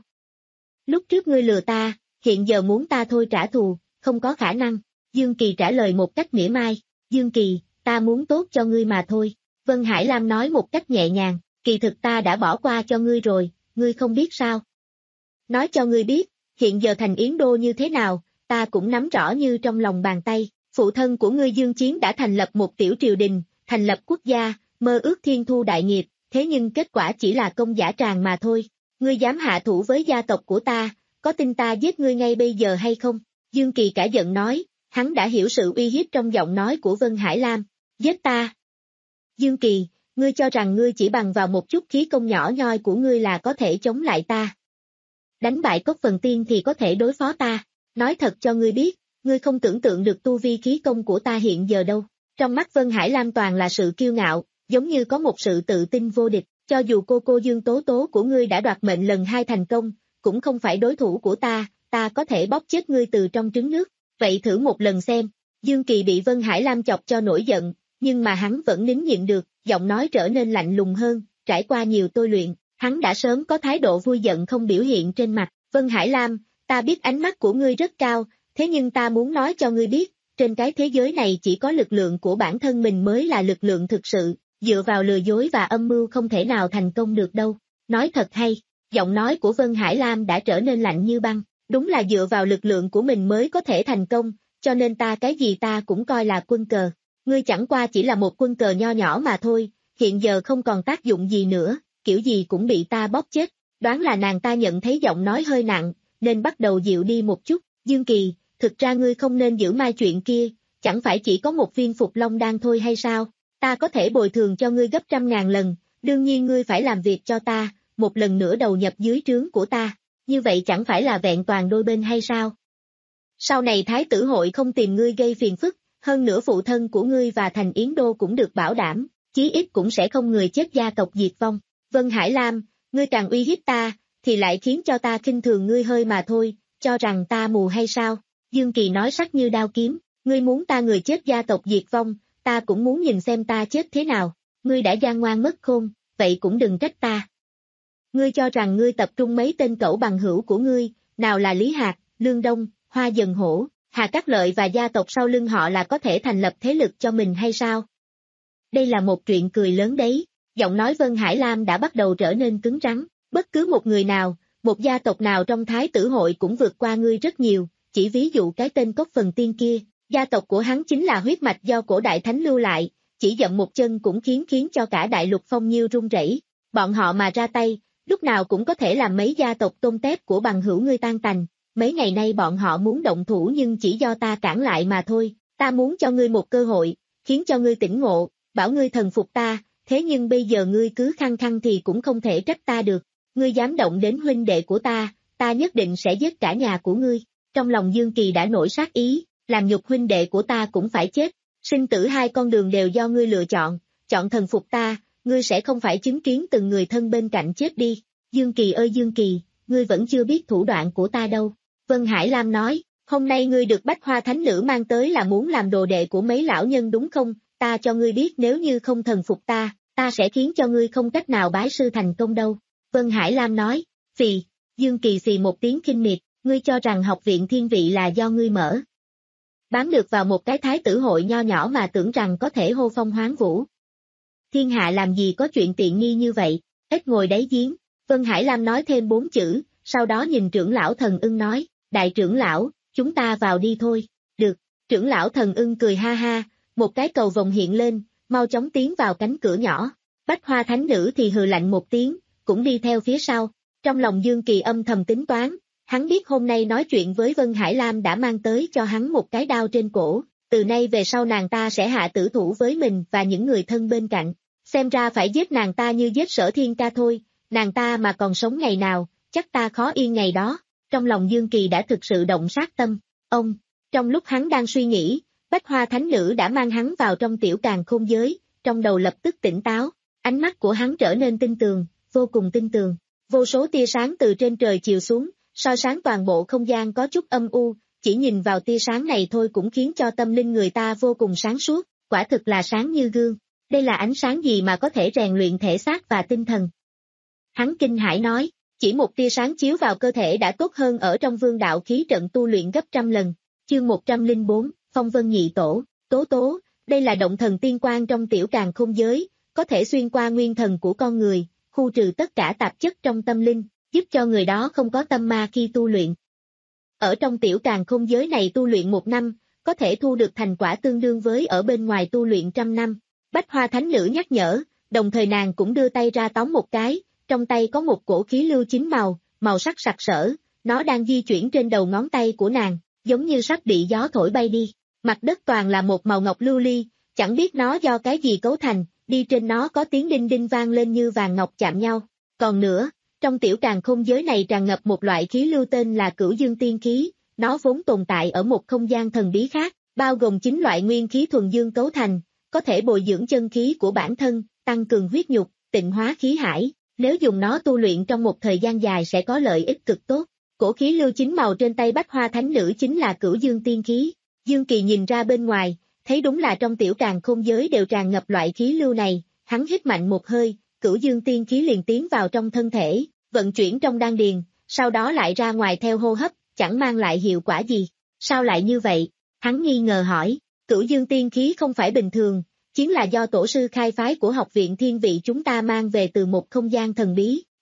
Lúc trước ngươi lừa ta, hiện giờ muốn ta thôi trả thù, không có khả năng. Dương Kỳ trả lời một cách mỉa mai, Dương Kỳ, ta muốn tốt cho ngươi mà thôi. Vân Hải Lam nói một cách nhẹ nhàng, kỳ thực ta đã bỏ qua cho ngươi rồi, ngươi không biết sao? Nói cho ngươi biết, hiện giờ thành Yến Đô như thế nào, ta cũng nắm rõ như trong lòng bàn tay. Phụ thân của ngươi Dương Chiến đã thành lập một tiểu triều đình, thành lập quốc gia, mơ ước thiên thu đại nghiệp, thế nhưng kết quả chỉ là công giả tràng mà thôi. Ngươi dám hạ thủ với gia tộc của ta, có tin ta giết ngươi ngay bây giờ hay không? Dương Kỳ cả giận nói, hắn đã hiểu sự uy hiếp trong giọng nói của Vân Hải Lam. Giết ta? Dương Kỳ, ngươi cho rằng ngươi chỉ bằng vào một chút khí công nhỏ nhoi của ngươi là có thể chống lại ta? Đánh bại Cốc Phần Tiên thì có thể đối phó ta. Nói thật cho ngươi biết, ngươi không tưởng tượng được tu vi khí công của ta hiện giờ đâu. Trong mắt Vân Hải Lam toàn là sự kiêu ngạo, giống như có một sự tự tin vô địch, cho dù cô cô Dương Tố Tố của ngươi đã đoạt mệnh lần hai thành công, cũng không phải đối thủ của ta, ta có thể bóp chết ngươi từ trong trứng nước, vậy thử một lần xem. Dương Kỳ bị Vân Hải Lam chọc cho nổi giận, nhưng mà hắn vẫn nín nhịn được, giọng nói trở nên lạnh lùng hơn, trải qua nhiều tôi luyện, hắn đã sớm có thái độ vui giận không biểu hiện trên mặt. Vân Hải Lam, ta biết ánh mắt của ngươi rất cao, thế nhưng ta muốn nói cho ngươi biết, trên cái thế giới này chỉ có lực lượng của bản thân mình mới là lực lượng thực sự, dựa vào lừa dối và âm mưu không thể nào thành công được đâu. Nói thật hay, Giọng nói của Vân Hải Lam đã trở nên lạnh như băng, đúng là dựa vào lực lượng của mình mới có thể thành công, cho nên ta cái gì ta cũng coi là quân cờ. Ngươi chẳng qua chỉ là một quân cờ nho nhỏ mà thôi, hiện giờ không còn tác dụng gì nữa, kiểu gì cũng bị ta bóp chết. Đoán là nàng ta nhận thấy giọng nói hơi nặng, nên bắt đầu dịu đi một chút. Dương Kỳ, thực ra ngươi không nên giữ mai chuyện kia, chẳng phải chỉ có một viên Phục Long đan thôi hay sao? Ta có thể bồi thường cho ngươi gấp trăm ngàn lần, đương nhiên ngươi phải làm việc cho ta, một lần nữa đầu nhập dưới trướng của ta, như vậy chẳng phải là vẹn toàn đôi bên hay sao? Sau này Thái tử hội không tìm ngươi gây phiền phức, hơn nữa phụ thân của ngươi và Thành Yến Đô cũng được bảo đảm, chí ít cũng sẽ không người chết gia tộc diệt vong. Vân Hải Lam, ngươi càng uy hiếp ta, thì lại khiến cho ta khinh thường ngươi hơi mà thôi, cho rằng ta mù hay sao? Dương Kỳ nói sắc như đao kiếm, ngươi muốn ta người chết gia tộc diệt vong, ta cũng muốn nhìn xem ta chết thế nào, ngươi đã gian ngoan mất khôn, vậy cũng đừng trách ta. Ngươi cho rằng ngươi tập trung mấy tên cẩu bằng hữu của ngươi, nào là Lý Hạc, Lương Đông, Hoa Dần Hổ, Hà Cát Lợi và gia tộc sau lưng họ là có thể thành lập thế lực cho mình hay sao? Đây là một chuyện cười lớn đấy, giọng nói Vân Hải Lam đã bắt đầu trở nên cứng rắn, bất cứ một người nào, một gia tộc nào trong Thái tử hội cũng vượt qua ngươi rất nhiều, chỉ ví dụ cái tên Cốc Phần Tiên kia, gia tộc của hắn chính là huyết mạch do cổ đại thánh lưu lại, chỉ dậm một chân cũng khiến khiến cho cả đại lục phong nhiêu rung rẩy, bọn họ mà ra tay, lúc nào cũng có thể làm mấy gia tộc tôn tép của bằng hữu ngươi tan tành, mấy ngày nay bọn họ muốn động thủ nhưng chỉ do ta cản lại mà thôi, ta muốn cho ngươi một cơ hội, khiến cho ngươi tỉnh ngộ, bảo ngươi thần phục ta, thế nhưng bây giờ ngươi cứ khăng khăng thì cũng không thể trách ta được, ngươi dám động đến huynh đệ của ta, ta nhất định sẽ giết cả nhà của ngươi. Trong lòng Dương Kỳ đã nổi sát ý, làm nhục huynh đệ của ta cũng phải chết, sinh tử hai con đường đều do ngươi lựa chọn, chọn thần phục ta, ngươi sẽ không phải chứng kiến từng người thân bên cạnh chết đi. Dương Kỳ ơi Dương Kỳ, ngươi vẫn chưa biết thủ đoạn của ta đâu. Vân Hải Lam nói, hôm nay ngươi được Bách Hoa Thánh Nữ mang tới là muốn làm đồ đệ của mấy lão nhân đúng không? Ta cho ngươi biết nếu như không thần phục ta, ta sẽ khiến cho ngươi không cách nào bái sư thành công đâu. Vân Hải Lam nói, phì, Dương Kỳ xì một tiếng khinh miệt, ngươi cho rằng học viện thiên vị là do ngươi mở. Bám được vào một cái thái tử hội nho nhỏ mà tưởng rằng có thể hô phong hoán vũ. Thiên hạ làm gì có chuyện tiện nghi như vậy, ít ngồi đáy giếng. Vân Hải Lam nói thêm bốn chữ, sau đó nhìn trưởng lão Thần Ưng nói, đại trưởng lão, chúng ta vào đi thôi. Được, trưởng lão Thần Ưng cười ha ha, một cái cầu vồng hiện lên, mau chóng tiến vào cánh cửa nhỏ. Bách Hoa Thánh Nữ thì hừ lạnh một tiếng, cũng đi theo phía sau. Trong lòng Dương Kỳ âm thầm tính toán, hắn biết hôm nay nói chuyện với Vân Hải Lam đã mang tới cho hắn một cái đao trên cổ, từ nay về sau nàng ta sẽ hạ tử thủ với mình và những người thân bên cạnh. Xem ra phải giết nàng ta như giết Sở Thiên Ca thôi, nàng ta mà còn sống ngày nào, chắc ta khó yên ngày đó. Trong lòng Dương Kỳ đã thực sự động sát tâm. Ông, trong lúc hắn đang suy nghĩ, Bách Hoa Thánh Nữ đã mang hắn vào trong tiểu càn khôn giới, trong đầu lập tức tỉnh táo, ánh mắt của hắn trở nên tinh tường, vô cùng tinh tường. Vô số tia sáng từ trên trời chiều xuống, soi sáng toàn bộ không gian có chút âm u, chỉ nhìn vào tia sáng này thôi cũng khiến cho tâm linh người ta vô cùng sáng suốt, quả thực là sáng như gương. Đây là ánh sáng gì mà có thể rèn luyện thể xác và tinh thần? Hắn kinh hãi nói, chỉ một tia sáng chiếu vào cơ thể đã tốt hơn ở trong vương đạo khí trận tu luyện gấp trăm lần. Chương một trăm lẻ bốn, Phong Vân Nhị Tổ, Tố Tố, đây là động thần tiên quan trong tiểu càn khôn giới, có thể xuyên qua nguyên thần của con người, khu trừ tất cả tạp chất trong tâm linh, giúp cho người đó không có tâm ma khi tu luyện. Ở trong tiểu càn khôn giới này tu luyện một năm, có thể thu được thành quả tương đương với ở bên ngoài tu luyện trăm năm. Bách Hoa Thánh Nữ nhắc nhở, đồng thời nàng cũng đưa tay ra tóm một cái, trong tay có một cổ khí lưu chín màu, màu sắc sặc sỡ, nó đang di chuyển trên đầu ngón tay của nàng, giống như sắp bị gió thổi bay đi. Mặt đất toàn là một màu ngọc lưu ly, chẳng biết nó do cái gì cấu thành, đi trên nó có tiếng đinh đinh vang lên như vàng ngọc chạm nhau. Còn nữa, trong tiểu càn khôn giới này tràn ngập một loại khí lưu tên là Cửu Dương Tiên Khí, nó vốn tồn tại ở một không gian thần bí khác, bao gồm chín loại nguyên khí thuần dương cấu thành, có thể bồi dưỡng chân khí của bản thân, tăng cường huyết nhục, tịnh hóa khí hải, nếu dùng nó tu luyện trong một thời gian dài sẽ có lợi ích cực tốt. Cổ khí lưu chín màu trên tay Bách Hoa Thánh Nữ chính là Cửu Dương Tiên Khí. Dương Kỳ nhìn ra bên ngoài, thấy đúng là trong tiểu càn khôn giới đều tràn ngập loại khí lưu này, hắn hít mạnh một hơi, Cửu Dương Tiên Khí liền tiến vào trong thân thể, vận chuyển trong đan điền, sau đó lại ra ngoài theo hô hấp, chẳng mang lại hiệu quả gì. Sao lại như vậy? Hắn nghi ngờ hỏi, Cửu Dương Tiên Khí không phải bình thường, chính là do tổ sư khai phái của học viện thiên vị chúng ta mang về từ một không gian thần bí,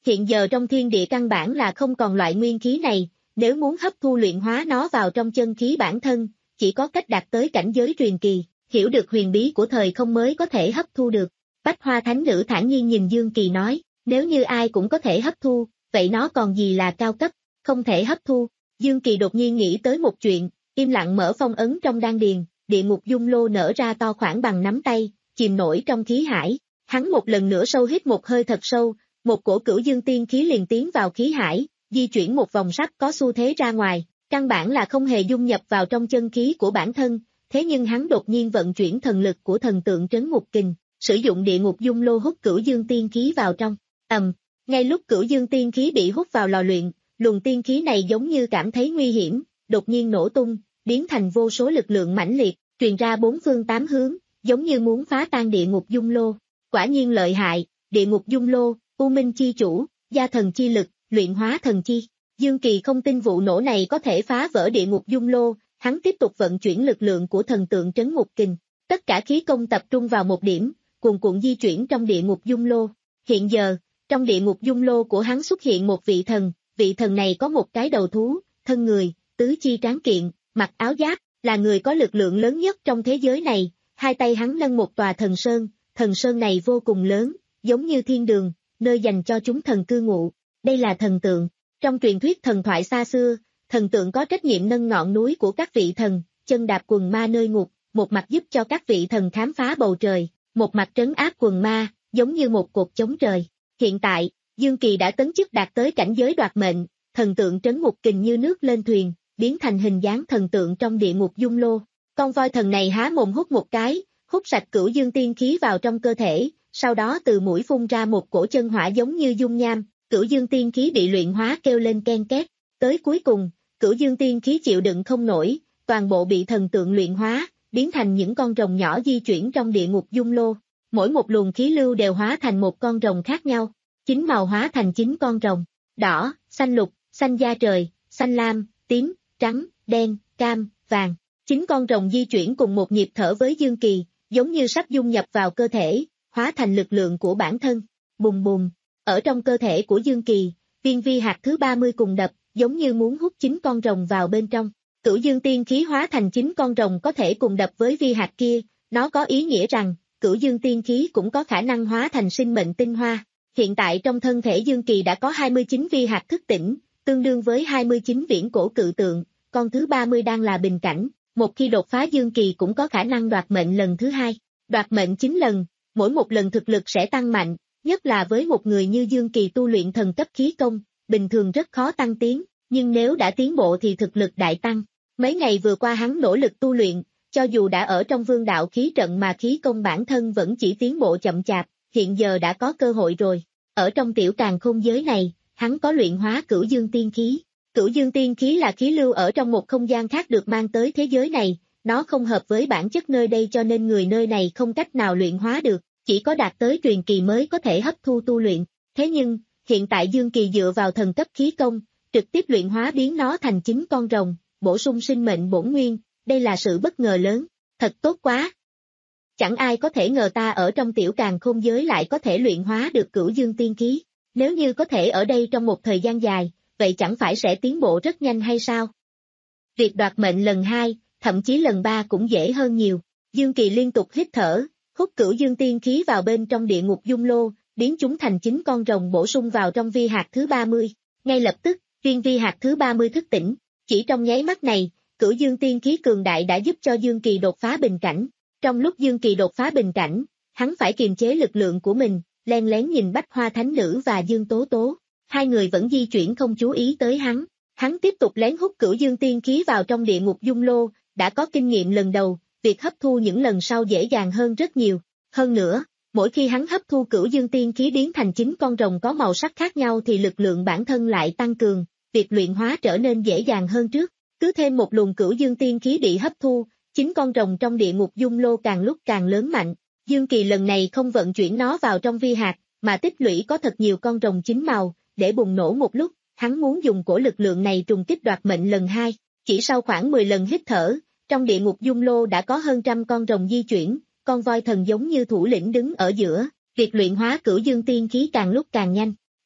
Hiện giờ trong thiên địa căn bản là không còn loại nguyên khí này, nếu muốn hấp thu luyện hóa nó vào trong chân khí bản thân, chỉ có cách đạt tới cảnh giới truyền kỳ, hiểu được huyền bí của thời không mới có thể hấp thu được. Bách Hoa Thánh Nữ thản nhiên nhìn Dương Kỳ nói, nếu như ai cũng có thể hấp thu, vậy nó còn gì là cao cấp, không thể hấp thu. Dương Kỳ đột nhiên nghĩ tới một chuyện, im lặng mở phong ấn trong đan điền, địa ngục dung lô nở ra to khoảng bằng nắm tay, chìm nổi trong khí hải. Hắn một lần nữa sâu hít một hơi thật sâu, một cổ cửu dương tiên khí liền tiến vào khí hải, di chuyển một vòng sắp có xu thế ra ngoài, căn bản là không hề dung nhập vào trong chân khí của bản thân, thế nhưng hắn đột nhiên vận chuyển thần lực của thần tượng trấn ngục kình, sử dụng địa ngục dung lô hút cửu dương tiên khí vào trong. Ầm, ngay lúc cửu dương tiên khí bị hút vào lò luyện, luồng tiên khí này giống như cảm thấy nguy hiểm, đột nhiên nổ tung, biến thành vô số lực lượng mãnh liệt, truyền ra bốn phương tám hướng, giống như muốn phá tan địa ngục dung lô. Quả nhiên lợi hại, địa ngục dung lô, U Minh chi chủ, gia thần chi lực, luyện hóa thần chi. Dương Kỳ không tin vụ nổ này có thể phá vỡ địa ngục dung lô, hắn tiếp tục vận chuyển lực lượng của thần tượng trấn ngục kình. Tất cả khí công tập trung vào một điểm, cuồn cuộn di chuyển trong địa ngục dung lô. Hiện giờ, trong địa ngục dung lô của hắn xuất hiện một vị thần, vị thần này có một cái đầu thú, thân người, tứ chi tráng kiện, mặc áo giáp, là người có lực lượng lớn nhất trong thế giới này. Hai tay hắn nâng một tòa thần sơn, thần sơn này vô cùng lớn, giống như thiên đường, nơi dành cho chúng thần cư ngụ. Đây là thần tượng. Trong truyền thuyết thần thoại xa xưa, thần tượng có trách nhiệm nâng ngọn núi của các vị thần, chân đạp quần ma nơi ngục, một mặt giúp cho các vị thần khám phá bầu trời, một mặt trấn áp quần ma, giống như một cột chống trời. Hiện tại, Dương Kỳ đã tấn chức đạt tới cảnh giới đoạt mệnh, thần tượng trấn ngục kình như nước lên thuyền, biến thành hình dáng thần tượng trong địa ngục dung lô. Con voi thần này há mồm hút một cái, hút sạch cửu dương tiên khí vào trong cơ thể, sau đó từ mũi phun ra một cổ chân hỏa giống như dung nham, cửu dương tiên khí bị luyện hóa kêu lên ken két. Tới cuối cùng, cửu dương tiên khí chịu đựng không nổi, toàn bộ bị thần tượng luyện hóa, biến thành những con rồng nhỏ di chuyển trong địa ngục dung lô. Mỗi một luồng khí lưu đều hóa thành một con rồng khác nhau, chín màu hóa thành chín con rồng, đỏ, xanh lục, xanh da trời, xanh lam, tím, trắng, đen, cam, vàng. Chín con rồng di chuyển cùng một nhịp thở với Dương Kỳ, giống như sắp dung nhập vào cơ thể, hóa thành lực lượng của bản thân. Bùng bùng, ở trong cơ thể của Dương Kỳ, viên vi hạt thứ ba mươi cùng đập, giống như muốn hút chín con rồng vào bên trong. Cửu dương tiên khí hóa thành chín con rồng có thể cùng đập với vi hạt kia, nó có ý nghĩa rằng, cửu dương tiên khí cũng có khả năng hóa thành sinh mệnh tinh hoa. Hiện tại trong thân thể Dương Kỳ đã có hai mươi chín vi hạt thức tỉnh, tương đương với hai mươi chín viễn cổ cự tượng, con thứ ba mươi đang là bình cảnh. Một khi đột phá Dương Kỳ cũng có khả năng đoạt mệnh lần thứ hai. Đoạt mệnh chín lần, mỗi một lần thực lực sẽ tăng mạnh, nhất là với một người như Dương Kỳ tu luyện thần cấp khí công, bình thường rất khó tăng tiến, nhưng nếu đã tiến bộ thì thực lực đại tăng. Mấy ngày vừa qua hắn nỗ lực tu luyện, cho dù đã ở trong vương đạo khí trận mà khí công bản thân vẫn chỉ tiến bộ chậm chạp, hiện giờ đã có cơ hội rồi. Ở trong tiểu càn khôn giới này, hắn có luyện hóa cửu dương tiên khí. Cửu dương tiên khí là khí lưu ở trong một không gian khác được mang tới thế giới này, nó không hợp với bản chất nơi đây cho nên người nơi này không cách nào luyện hóa được, chỉ có đạt tới truyền kỳ mới có thể hấp thu tu luyện. Thế nhưng, hiện tại Dương Kỳ dựa vào thần cấp khí công, trực tiếp luyện hóa biến nó thành chín con rồng, bổ sung sinh mệnh bổn nguyên, đây là sự bất ngờ lớn, thật tốt quá. Chẳng ai có thể ngờ ta ở trong tiểu càn khôn giới lại có thể luyện hóa được cửu dương tiên khí, nếu như có thể ở đây trong một thời gian dài, vậy chẳng phải sẽ tiến bộ rất nhanh hay sao? Việc đoạt mệnh lần hai, thậm chí lần ba cũng dễ hơn nhiều. Dương Kỳ liên tục hít thở, hút cửu dương tiên khí vào bên trong địa ngục dung lô, biến chúng thành chín con rồng bổ sung vào trong vi hạt thứ ba mươi. Ngay lập tức, viên vi hạt thứ ba mươi thức tỉnh. Chỉ trong nháy mắt này, cửu dương tiên khí cường đại đã giúp cho Dương Kỳ đột phá bình cảnh. Trong lúc Dương Kỳ đột phá bình cảnh, hắn phải kiềm chế lực lượng của mình, len lén nhìn Bách Hoa Thánh Nữ và Dương Tố Tố. Hai người vẫn di chuyển không chú ý tới hắn. Hắn tiếp tục lén hút cửu dương tiên khí vào trong địa ngục dung lô, đã có kinh nghiệm lần đầu, việc hấp thu những lần sau dễ dàng hơn rất nhiều. Hơn nữa, mỗi khi hắn hấp thu cửu dương tiên khí biến thành chín con rồng có màu sắc khác nhau thì lực lượng bản thân lại tăng cường, việc luyện hóa trở nên dễ dàng hơn trước. Cứ thêm một luồng cửu dương tiên khí bị hấp thu, chín con rồng trong địa ngục dung lô càng lúc càng lớn mạnh. Dương Kỳ lần này không vận chuyển nó vào trong vi hạt, mà tích lũy có thật nhiều con rồng chín màu, để bùng nổ một lúc, hắn muốn dùng cổ lực lượng này trùng kích đoạt mệnh lần hai. Chỉ sau khoảng mười lần hít thở, trong địa ngục dung lô đã có hơn trăm con rồng di chuyển, con voi thần giống như thủ lĩnh đứng ở giữa, việc luyện hóa cửu dương tiên khí càng lúc càng nhanh.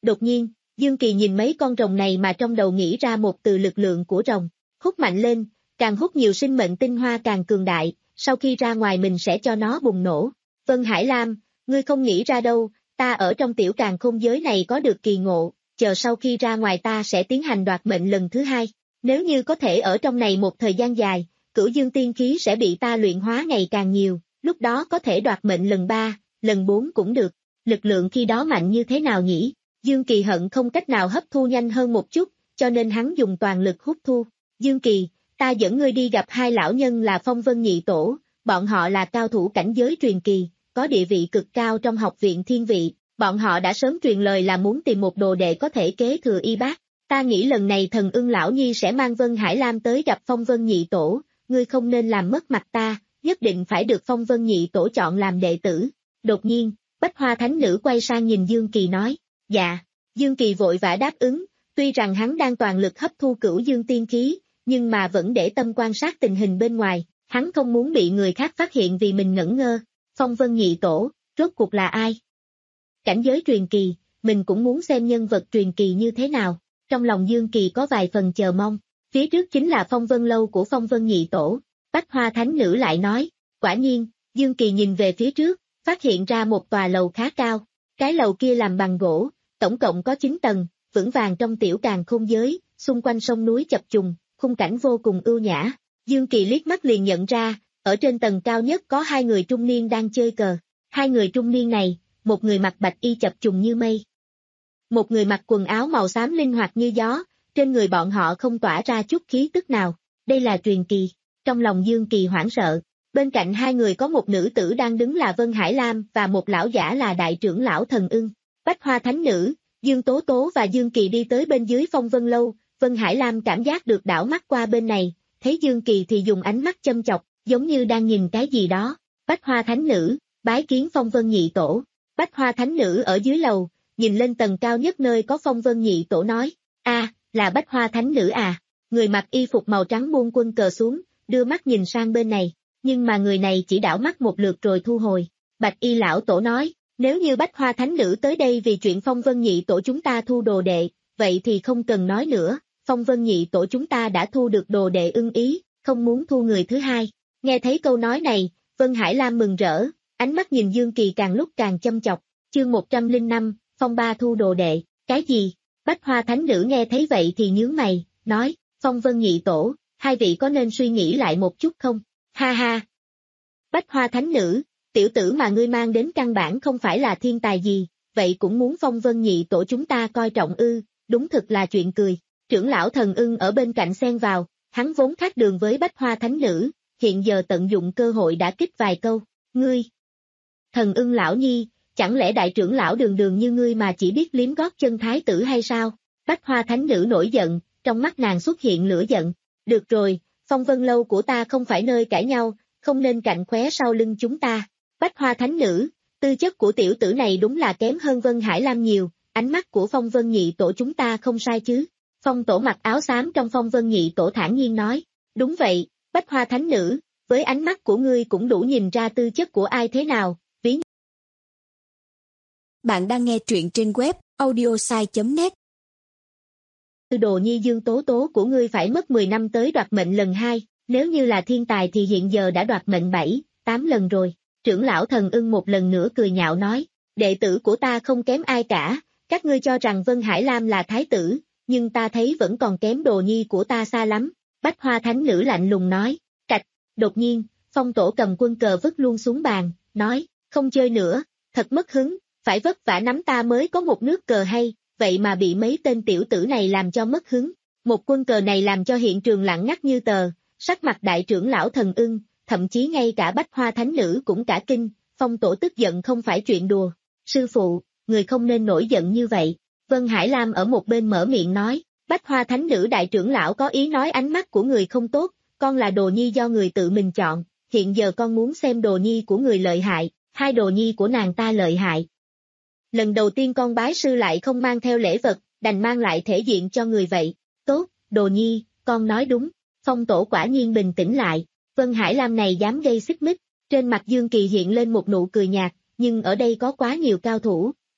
Đột nhiên, Dương Kỳ nhìn mấy con rồng này mà trong đầu nghĩ ra một từ lực lượng của rồng. Hút mạnh lên, càng hút nhiều sinh mệnh tinh hoa càng cường đại, sau khi ra ngoài mình sẽ cho nó bùng nổ. Vân Hải Lam, ngươi không nghĩ ra đâu, ta ở trong tiểu càn khôn giới này có được kỳ ngộ, chờ sau khi ra ngoài ta sẽ tiến hành đoạt mệnh lần thứ hai. Nếu như có thể ở trong này một thời gian dài, Cửu Dương tiên khí sẽ bị ta luyện hóa ngày càng nhiều, lúc đó có thể đoạt mệnh lần ba, lần bốn cũng được. Lực lượng khi đó mạnh như thế nào nhỉ? Dương Kỳ hận không cách nào hấp thu nhanh hơn một chút, cho nên hắn dùng toàn lực hút thu. Dương Kỳ, ta dẫn ngươi đi gặp hai lão nhân là Phong Vân Nhị Tổ, bọn họ là cao thủ cảnh giới truyền kỳ, có địa vị cực cao trong học viện thiên vị, bọn họ đã sớm truyền lời là muốn tìm một đồ đệ có thể kế thừa y bác. Ta nghĩ lần này Thần Ưng lão nhi sẽ mang Vân Hải Lam tới gặp Phong Vân Nhị Tổ, ngươi không nên làm mất mặt ta, nhất định phải được Phong Vân Nhị Tổ chọn làm đệ tử. Đột nhiên, Bách Hoa Thánh Nữ quay sang nhìn Dương Kỳ nói, dạ. Dương Kỳ vội vã đáp ứng, tuy rằng hắn đang toàn lực hấp thu Cửu Dương tiên khí, nhưng mà vẫn để tâm quan sát tình hình bên ngoài, hắn không muốn bị người khác phát hiện vì mình ngẩn ngơ. Phong Vân Nhị Tổ, rốt cuộc là ai? Cảnh giới truyền kỳ, mình cũng muốn xem nhân vật truyền kỳ như thế nào. Trong lòng Dương Kỳ có vài phần chờ mong, phía trước chính là Phong Vân Lâu của Phong Vân Nhị Tổ. Bách Hoa Thánh Nữ lại nói, quả nhiên, Dương Kỳ nhìn về phía trước, phát hiện ra một tòa lầu khá cao. Cái lầu kia làm bằng gỗ, tổng cộng có chín tầng, vững vàng trong tiểu càn khôn giới, xung quanh sông núi chập trùng, khung cảnh vô cùng ưu nhã. Dương Kỳ liếc mắt liền nhận ra, ở trên tầng cao nhất có hai người trung niên đang chơi cờ. Hai người trung niên này, một người mặc bạch y chập trùng như mây. Một người mặc quần áo màu xám linh hoạt như gió, trên người bọn họ không tỏa ra chút khí tức nào. Đây là truyền kỳ. Trong lòng Dương Kỳ hoảng sợ. Bên cạnh hai người có một nữ tử đang đứng là Vân Hải Lam và một lão giả là đại trưởng lão Thần Ưng. Bách Hoa Thánh Nữ, Dương Tố Tố và Dương Kỳ đi tới bên dưới Phong Vân Lâu, Vân Hải Lam cảm giác được đảo mắt qua bên này, thấy Dương Kỳ thì dùng ánh mắt châm chọc, giống như đang nhìn cái gì đó. Bách Hoa Thánh Nữ, bái kiến Phong Vân Nhị Tổ. Bách Hoa Thánh Nữ ở dưới lầu, nhìn lên tầng cao nhất nơi có Phong Vân Nhị Tổ nói, a, là Bách Hoa Thánh Nữ à. Người mặc y phục màu trắng buông quân cờ xuống, đưa mắt nhìn sang bên này, nhưng mà người này chỉ đảo mắt một lượt rồi thu hồi. Bạch y lão tổ nói, nếu như Bách Hoa Thánh Nữ tới đây vì chuyện Phong Vân Nhị Tổ chúng ta thu đồ đệ, vậy thì không cần nói nữa, Phong Vân Nhị Tổ chúng ta đã thu được đồ đệ ưng ý, không muốn thu người thứ hai. Nghe thấy câu nói này, Vân Hải Lam mừng rỡ, ánh mắt nhìn Dương Kỳ càng lúc càng châm chọc. Chương một trăm lẻ năm, Phong Ba thu đồ đệ, cái gì? Bách Hoa Thánh Nữ nghe thấy vậy thì nhướng mày, nói, Phong Vân Nhị Tổ, hai vị có nên suy nghĩ lại một chút không? Ha ha! Bách Hoa Thánh Nữ, tiểu tử mà ngươi mang đến căn bản không phải là thiên tài gì, vậy cũng muốn Phong Vân Nhị Tổ chúng ta coi trọng ư, đúng thực là chuyện cười. Trưởng lão Thần Ưng ở bên cạnh xen vào, hắn vốn khác đường với Bách Hoa Thánh Nữ, hiện giờ tận dụng cơ hội đã kích vài câu, ngươi. Thần Ưng lão nhi, chẳng lẽ đại trưởng lão đường đường như ngươi mà chỉ biết liếm gót chân thái tử hay sao? Bách Hoa Thánh Nữ nổi giận, trong mắt nàng xuất hiện lửa giận. Được rồi, Phong Vân Lâu của ta không phải nơi cãi nhau, không nên cạnh khóe sau lưng chúng ta. Bách Hoa Thánh Nữ, tư chất của tiểu tử này đúng là kém hơn Vân Hải Lam nhiều, ánh mắt của Phong Vân Nhị Tổ chúng ta không sai chứ. Phong Tổ mặc áo xám trong Phong Vân Nhị Tổ thản nhiên nói, đúng vậy, Bách Hoa Thánh Nữ, với ánh mắt của ngươi cũng đủ nhìn ra tư chất của ai thế nào, ví. Bạn đang nghe truyện trên web audiosai chấm net. Tư đồ nhi Dương Tố Tố của ngươi phải mất mười năm tới đoạt mệnh lần hai, nếu như là thiên tài thì hiện giờ đã đoạt mệnh bảy, tám lần rồi. Trưởng lão Thần Ưng một lần nữa cười nhạo nói, đệ tử của ta không kém ai cả, các ngươi cho rằng Vân Hải Lam là thái tử, nhưng ta thấy vẫn còn kém đồ nhi của ta xa lắm. Bách Hoa Thánh Nữ lạnh lùng nói, cạch. Đột nhiên, Phong Tổ cầm quân cờ vứt luôn xuống bàn, nói, không chơi nữa, thật mất hứng, phải vất vả nắm ta mới có một nước cờ hay, vậy mà bị mấy tên tiểu tử này làm cho mất hứng. Một quân cờ này làm cho hiện trường lặng ngắt như tờ, sắc mặt đại trưởng lão Thần Ưng, thậm chí ngay cả Bách Hoa Thánh Nữ cũng cả kinh. Phong Tổ tức giận không phải chuyện đùa. Sư phụ, người không nên nổi giận như vậy. Vân Hải Lam ở một bên mở miệng nói, Bách Hoa Thánh Nữ đại trưởng lão có ý nói ánh mắt của người không tốt, con là đồ nhi do người tự mình chọn, hiện giờ con muốn xem đồ nhi của người lợi hại, hai đồ nhi của nàng ta lợi hại. Lần đầu tiên con bái sư lại không mang theo lễ vật, đành mang lại thể diện cho người vậy. Tốt, đồ nhi, con nói đúng. Phong Tổ quả nhiên bình tĩnh lại. Vân Hải Lam này dám gây xích mích. Trên mặt Dương Kỳ hiện lên một nụ cười nhạt, nhưng ở đây có quá nhiều cao thủ,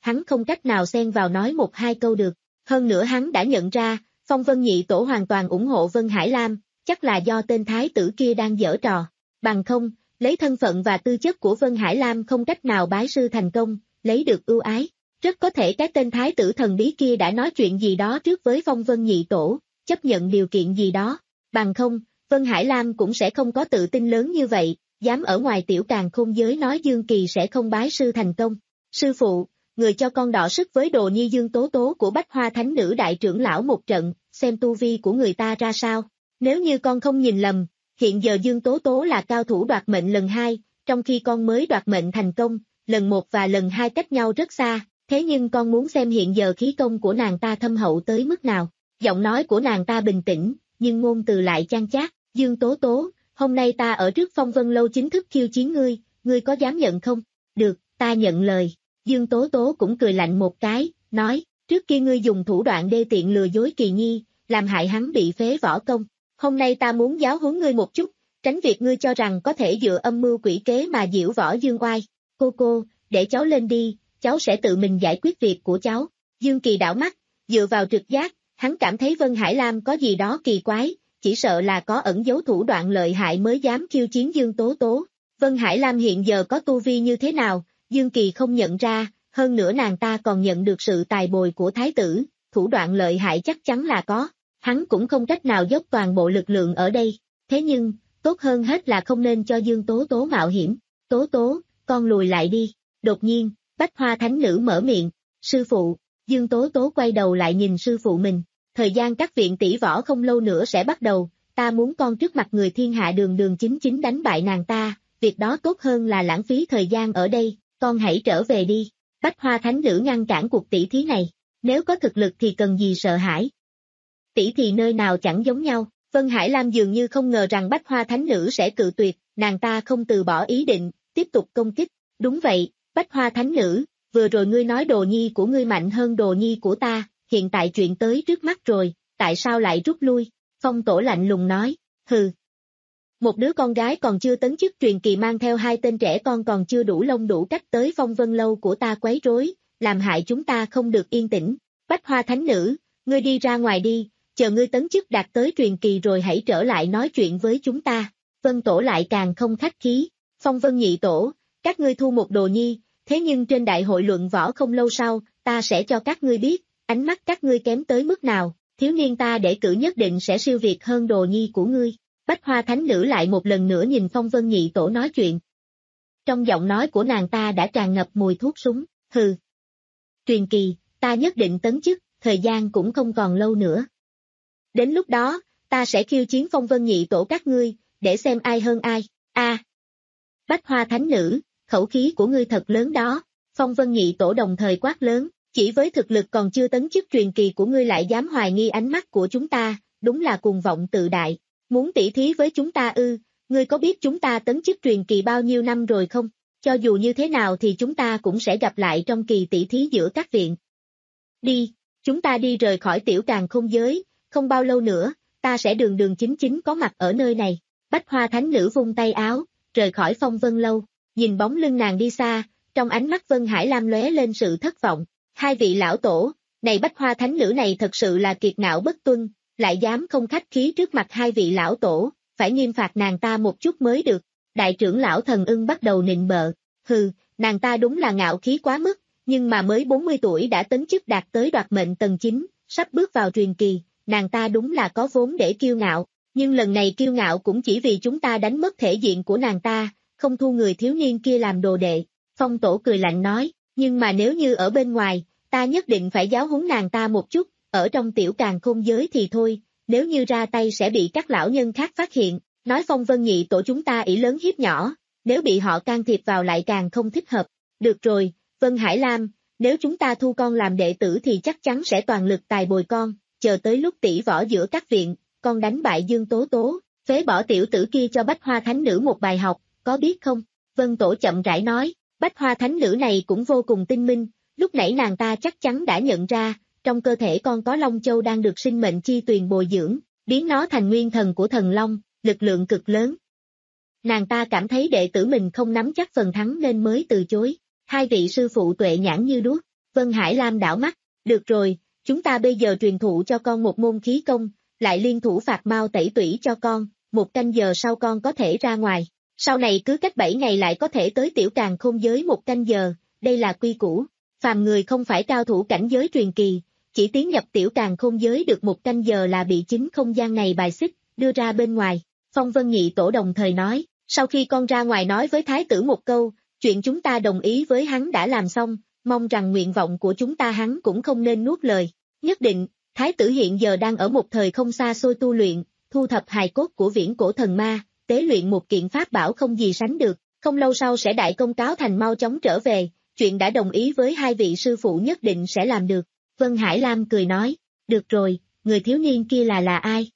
hắn không cách nào xen vào nói một hai câu được. Hơn nữa hắn đã nhận ra, Phong Vân Nhị Tổ hoàn toàn ủng hộ Vân Hải Lam, chắc là do tên thái tử kia đang giở trò. Bằng không, lấy thân phận và tư chất của Vân Hải Lam không cách nào bái sư thành công, lấy được ưu ái. Rất có thể cái tên thái tử thần bí kia đã nói chuyện gì đó trước với Phong Vân Nhị Tổ, chấp nhận điều kiện gì đó. Bằng không, Vân Hải Lam cũng sẽ không có tự tin lớn như vậy, dám ở ngoài tiểu càn khôn giới nói Dương Kỳ sẽ không bái sư thành công. Sư phụ, người cho con đọ sức với đồ nhi Dương Tố Tố của Bách Hoa Thánh Nữ đại trưởng lão một trận, xem tu vi của người ta ra sao. Nếu như con không nhìn lầm, hiện giờ Dương Tố Tố là cao thủ đoạt mệnh lần hai, trong khi con mới đoạt mệnh thành công, lần một và lần hai cách nhau rất xa, thế nhưng con muốn xem hiện giờ khí công của nàng ta thâm hậu tới mức nào. Giọng nói của nàng ta bình tĩnh, nhưng ngôn từ lại chan chát. Dương Tố Tố, hôm nay ta ở trước Phong Vân Lâu chính thức khiêu chiến ngươi, ngươi có dám nhận không? Được, ta nhận lời. Dương Tố Tố cũng cười lạnh một cái, nói, trước kia ngươi dùng thủ đoạn đê tiện lừa dối Kỳ Nhi, làm hại hắn bị phế võ công. Hôm nay ta muốn giáo huấn ngươi một chút, tránh việc ngươi cho rằng có thể dựa âm mưu quỷ kế mà diễu võ dương oai. Cô cô, để cháu lên đi, cháu sẽ tự mình giải quyết việc của cháu. Dương Kỳ đảo mắt, dựa vào trực giác, hắn cảm thấy Vân Hải Lam có gì đó kỳ quái, chỉ sợ là có ẩn dấu thủ đoạn lợi hại mới dám khiêu chiến Dương Tố Tố. Vân Hải Lam hiện giờ có tu vi như thế nào, Dương Kỳ không nhận ra, hơn nữa nàng ta còn nhận được sự tài bồi của thái tử, thủ đoạn lợi hại chắc chắn là có. Hắn cũng không cách nào dốc toàn bộ lực lượng ở đây, thế nhưng, tốt hơn hết là không nên cho Dương Tố Tố mạo hiểm. Tố Tố, con lùi lại đi. Đột nhiên, Bách Hoa Thánh Nữ mở miệng, sư phụ. Dương Tố Tố quay đầu lại nhìn sư phụ mình, thời gian các viện tỷ võ không lâu nữa sẽ bắt đầu, ta muốn con trước mặt người thiên hạ đường đường chính chính đánh bại nàng ta, việc đó tốt hơn là lãng phí thời gian ở đây, con hãy trở về đi. Bách Hoa Thánh Nữ ngăn cản cuộc tỷ thí này, nếu có thực lực thì cần gì sợ hãi. Tỷ thì nơi nào chẳng giống nhau. Vân Hải Lam dường như không ngờ rằng Bách Hoa Thánh Nữ sẽ cự tuyệt, nàng ta không từ bỏ ý định, tiếp tục công kích. Đúng vậy, Bách Hoa Thánh Nữ, vừa rồi ngươi nói đồ nhi của ngươi mạnh hơn đồ nhi của ta, hiện tại chuyện tới trước mắt rồi, tại sao lại rút lui? Phong Tổ lạnh lùng nói, hừ. Một đứa con gái còn chưa tấn chức truyền kỳ mang theo hai tên trẻ con còn chưa đủ lông đủ cách tới Phong Vân Lâu của ta quấy rối, làm hại chúng ta không được yên tĩnh. Bách Hoa Thánh Nữ, ngươi đi ra ngoài đi. Chờ ngươi tấn chức đạt tới truyền kỳ rồi hãy trở lại nói chuyện với chúng ta. Vân Tổ lại càng không khách khí. Phong Vân Nhị Tổ, các ngươi thu một đồ nhi, thế nhưng trên đại hội luận võ không lâu sau, ta sẽ cho các ngươi biết, ánh mắt các ngươi kém tới mức nào, thiếu niên ta để cử nhất định sẽ siêu việt hơn đồ nhi của ngươi. Bách Hoa Thánh Nữ lại một lần nữa nhìn Phong Vân Nhị Tổ nói chuyện. Trong giọng nói của nàng ta đã tràn ngập mùi thuốc súng, hừ. Truyền kỳ, ta nhất định tấn chức, thời gian cũng không còn lâu nữa. Đến lúc đó, ta sẽ khiêu chiến Phong Vân Nhị Tổ các ngươi, để xem ai hơn ai. A, à, Bách Hoa Thánh Nữ, khẩu khí của ngươi thật lớn đó. Phong Vân Nhị Tổ đồng thời quát lớn, chỉ với thực lực còn chưa tấn chức truyền kỳ của ngươi lại dám hoài nghi ánh mắt của chúng ta, đúng là cuồng vọng tự đại. Muốn tỉ thí với chúng ta ư, ngươi có biết chúng ta tấn chức truyền kỳ bao nhiêu năm rồi không? Cho dù như thế nào thì chúng ta cũng sẽ gặp lại trong kỳ tỉ thí giữa các viện. Đi, chúng ta đi rời khỏi tiểu càn khôn giới. Không bao lâu nữa, ta sẽ đường đường chính chính có mặt ở nơi này. Bách Hoa Thánh Nữ vung tay áo, rời khỏi Phong Vân Lâu, nhìn bóng lưng nàng đi xa, trong ánh mắt Vân Hải Lam lóe lên sự thất vọng. Hai vị lão tổ, này Bách Hoa Thánh Nữ này thật sự là kiệt ngạo bất tuân, lại dám không khách khí trước mặt hai vị lão tổ, phải nghiêm phạt nàng ta một chút mới được. Đại trưởng lão Thần Ưng bắt đầu nịnh bợ, hừ, nàng ta đúng là ngạo khí quá mức, nhưng mà mới bốn mươi tuổi đã tấn chức đạt tới đoạt mệnh tầng chín, sắp bước vào truyền kỳ. Nàng ta đúng là có vốn để kiêu ngạo, nhưng lần này kiêu ngạo cũng chỉ vì chúng ta đánh mất thể diện của nàng ta, không thu người thiếu niên kia làm đồ đệ. Phong Tổ cười lạnh nói, nhưng mà nếu như ở bên ngoài, ta nhất định phải giáo huấn nàng ta một chút, ở trong tiểu càn khôn giới thì thôi, nếu như ra tay sẽ bị các lão nhân khác phát hiện, nói Phong Vân Nhị Tổ chúng ta ỷ lớn hiếp nhỏ, nếu bị họ can thiệp vào lại càng không thích hợp. Được rồi, Vân Hải Lam, nếu chúng ta thu con làm đệ tử thì chắc chắn sẽ toàn lực tài bồi con. Chờ tới lúc tỷ võ giữa các viện, con đánh bại Dương Tố Tố, phế bỏ tiểu tử kia cho Bách Hoa Thánh Nữ một bài học, có biết không? Vân Tổ chậm rãi nói, Bách Hoa Thánh Nữ này cũng vô cùng tinh minh, lúc nãy nàng ta chắc chắn đã nhận ra, trong cơ thể con có Long Châu đang được sinh mệnh chi tuyền bồi dưỡng, biến nó thành nguyên thần của thần Long, lực lượng cực lớn. Nàng ta cảm thấy đệ tử mình không nắm chắc phần thắng nên mới từ chối. Hai vị sư phụ tuệ nhãn như đuốc, Vân Hải Lam đảo mắt, được rồi, chúng ta bây giờ truyền thụ cho con một môn khí công, lại liên thủ phạt mau tẩy tủy cho con, một canh giờ sau con có thể ra ngoài. Sau này cứ cách bảy ngày lại có thể tới tiểu càn khôn giới một canh giờ, đây là quy củ. Phàm người không phải cao thủ cảnh giới truyền kỳ, chỉ tiến nhập tiểu càn khôn giới được một canh giờ là bị chính không gian này bài xích, đưa ra bên ngoài. Phong Vân Nhị Tổ đồng thời nói, sau khi con ra ngoài nói với thái tử một câu, chuyện chúng ta đồng ý với hắn đã làm xong, mong rằng nguyện vọng của chúng ta hắn cũng không nên nuốt lời. Nhất định, thái tử hiện giờ đang ở một thời không xa xôi tu luyện, thu thập hài cốt của viễn cổ thần ma, tế luyện một kiện pháp bảo không gì sánh được, không lâu sau sẽ đại công cáo thành mau chóng trở về, chuyện đã đồng ý với hai vị sư phụ nhất định sẽ làm được. Vân Hải Lam cười nói, được rồi, người thiếu niên kia là là ai?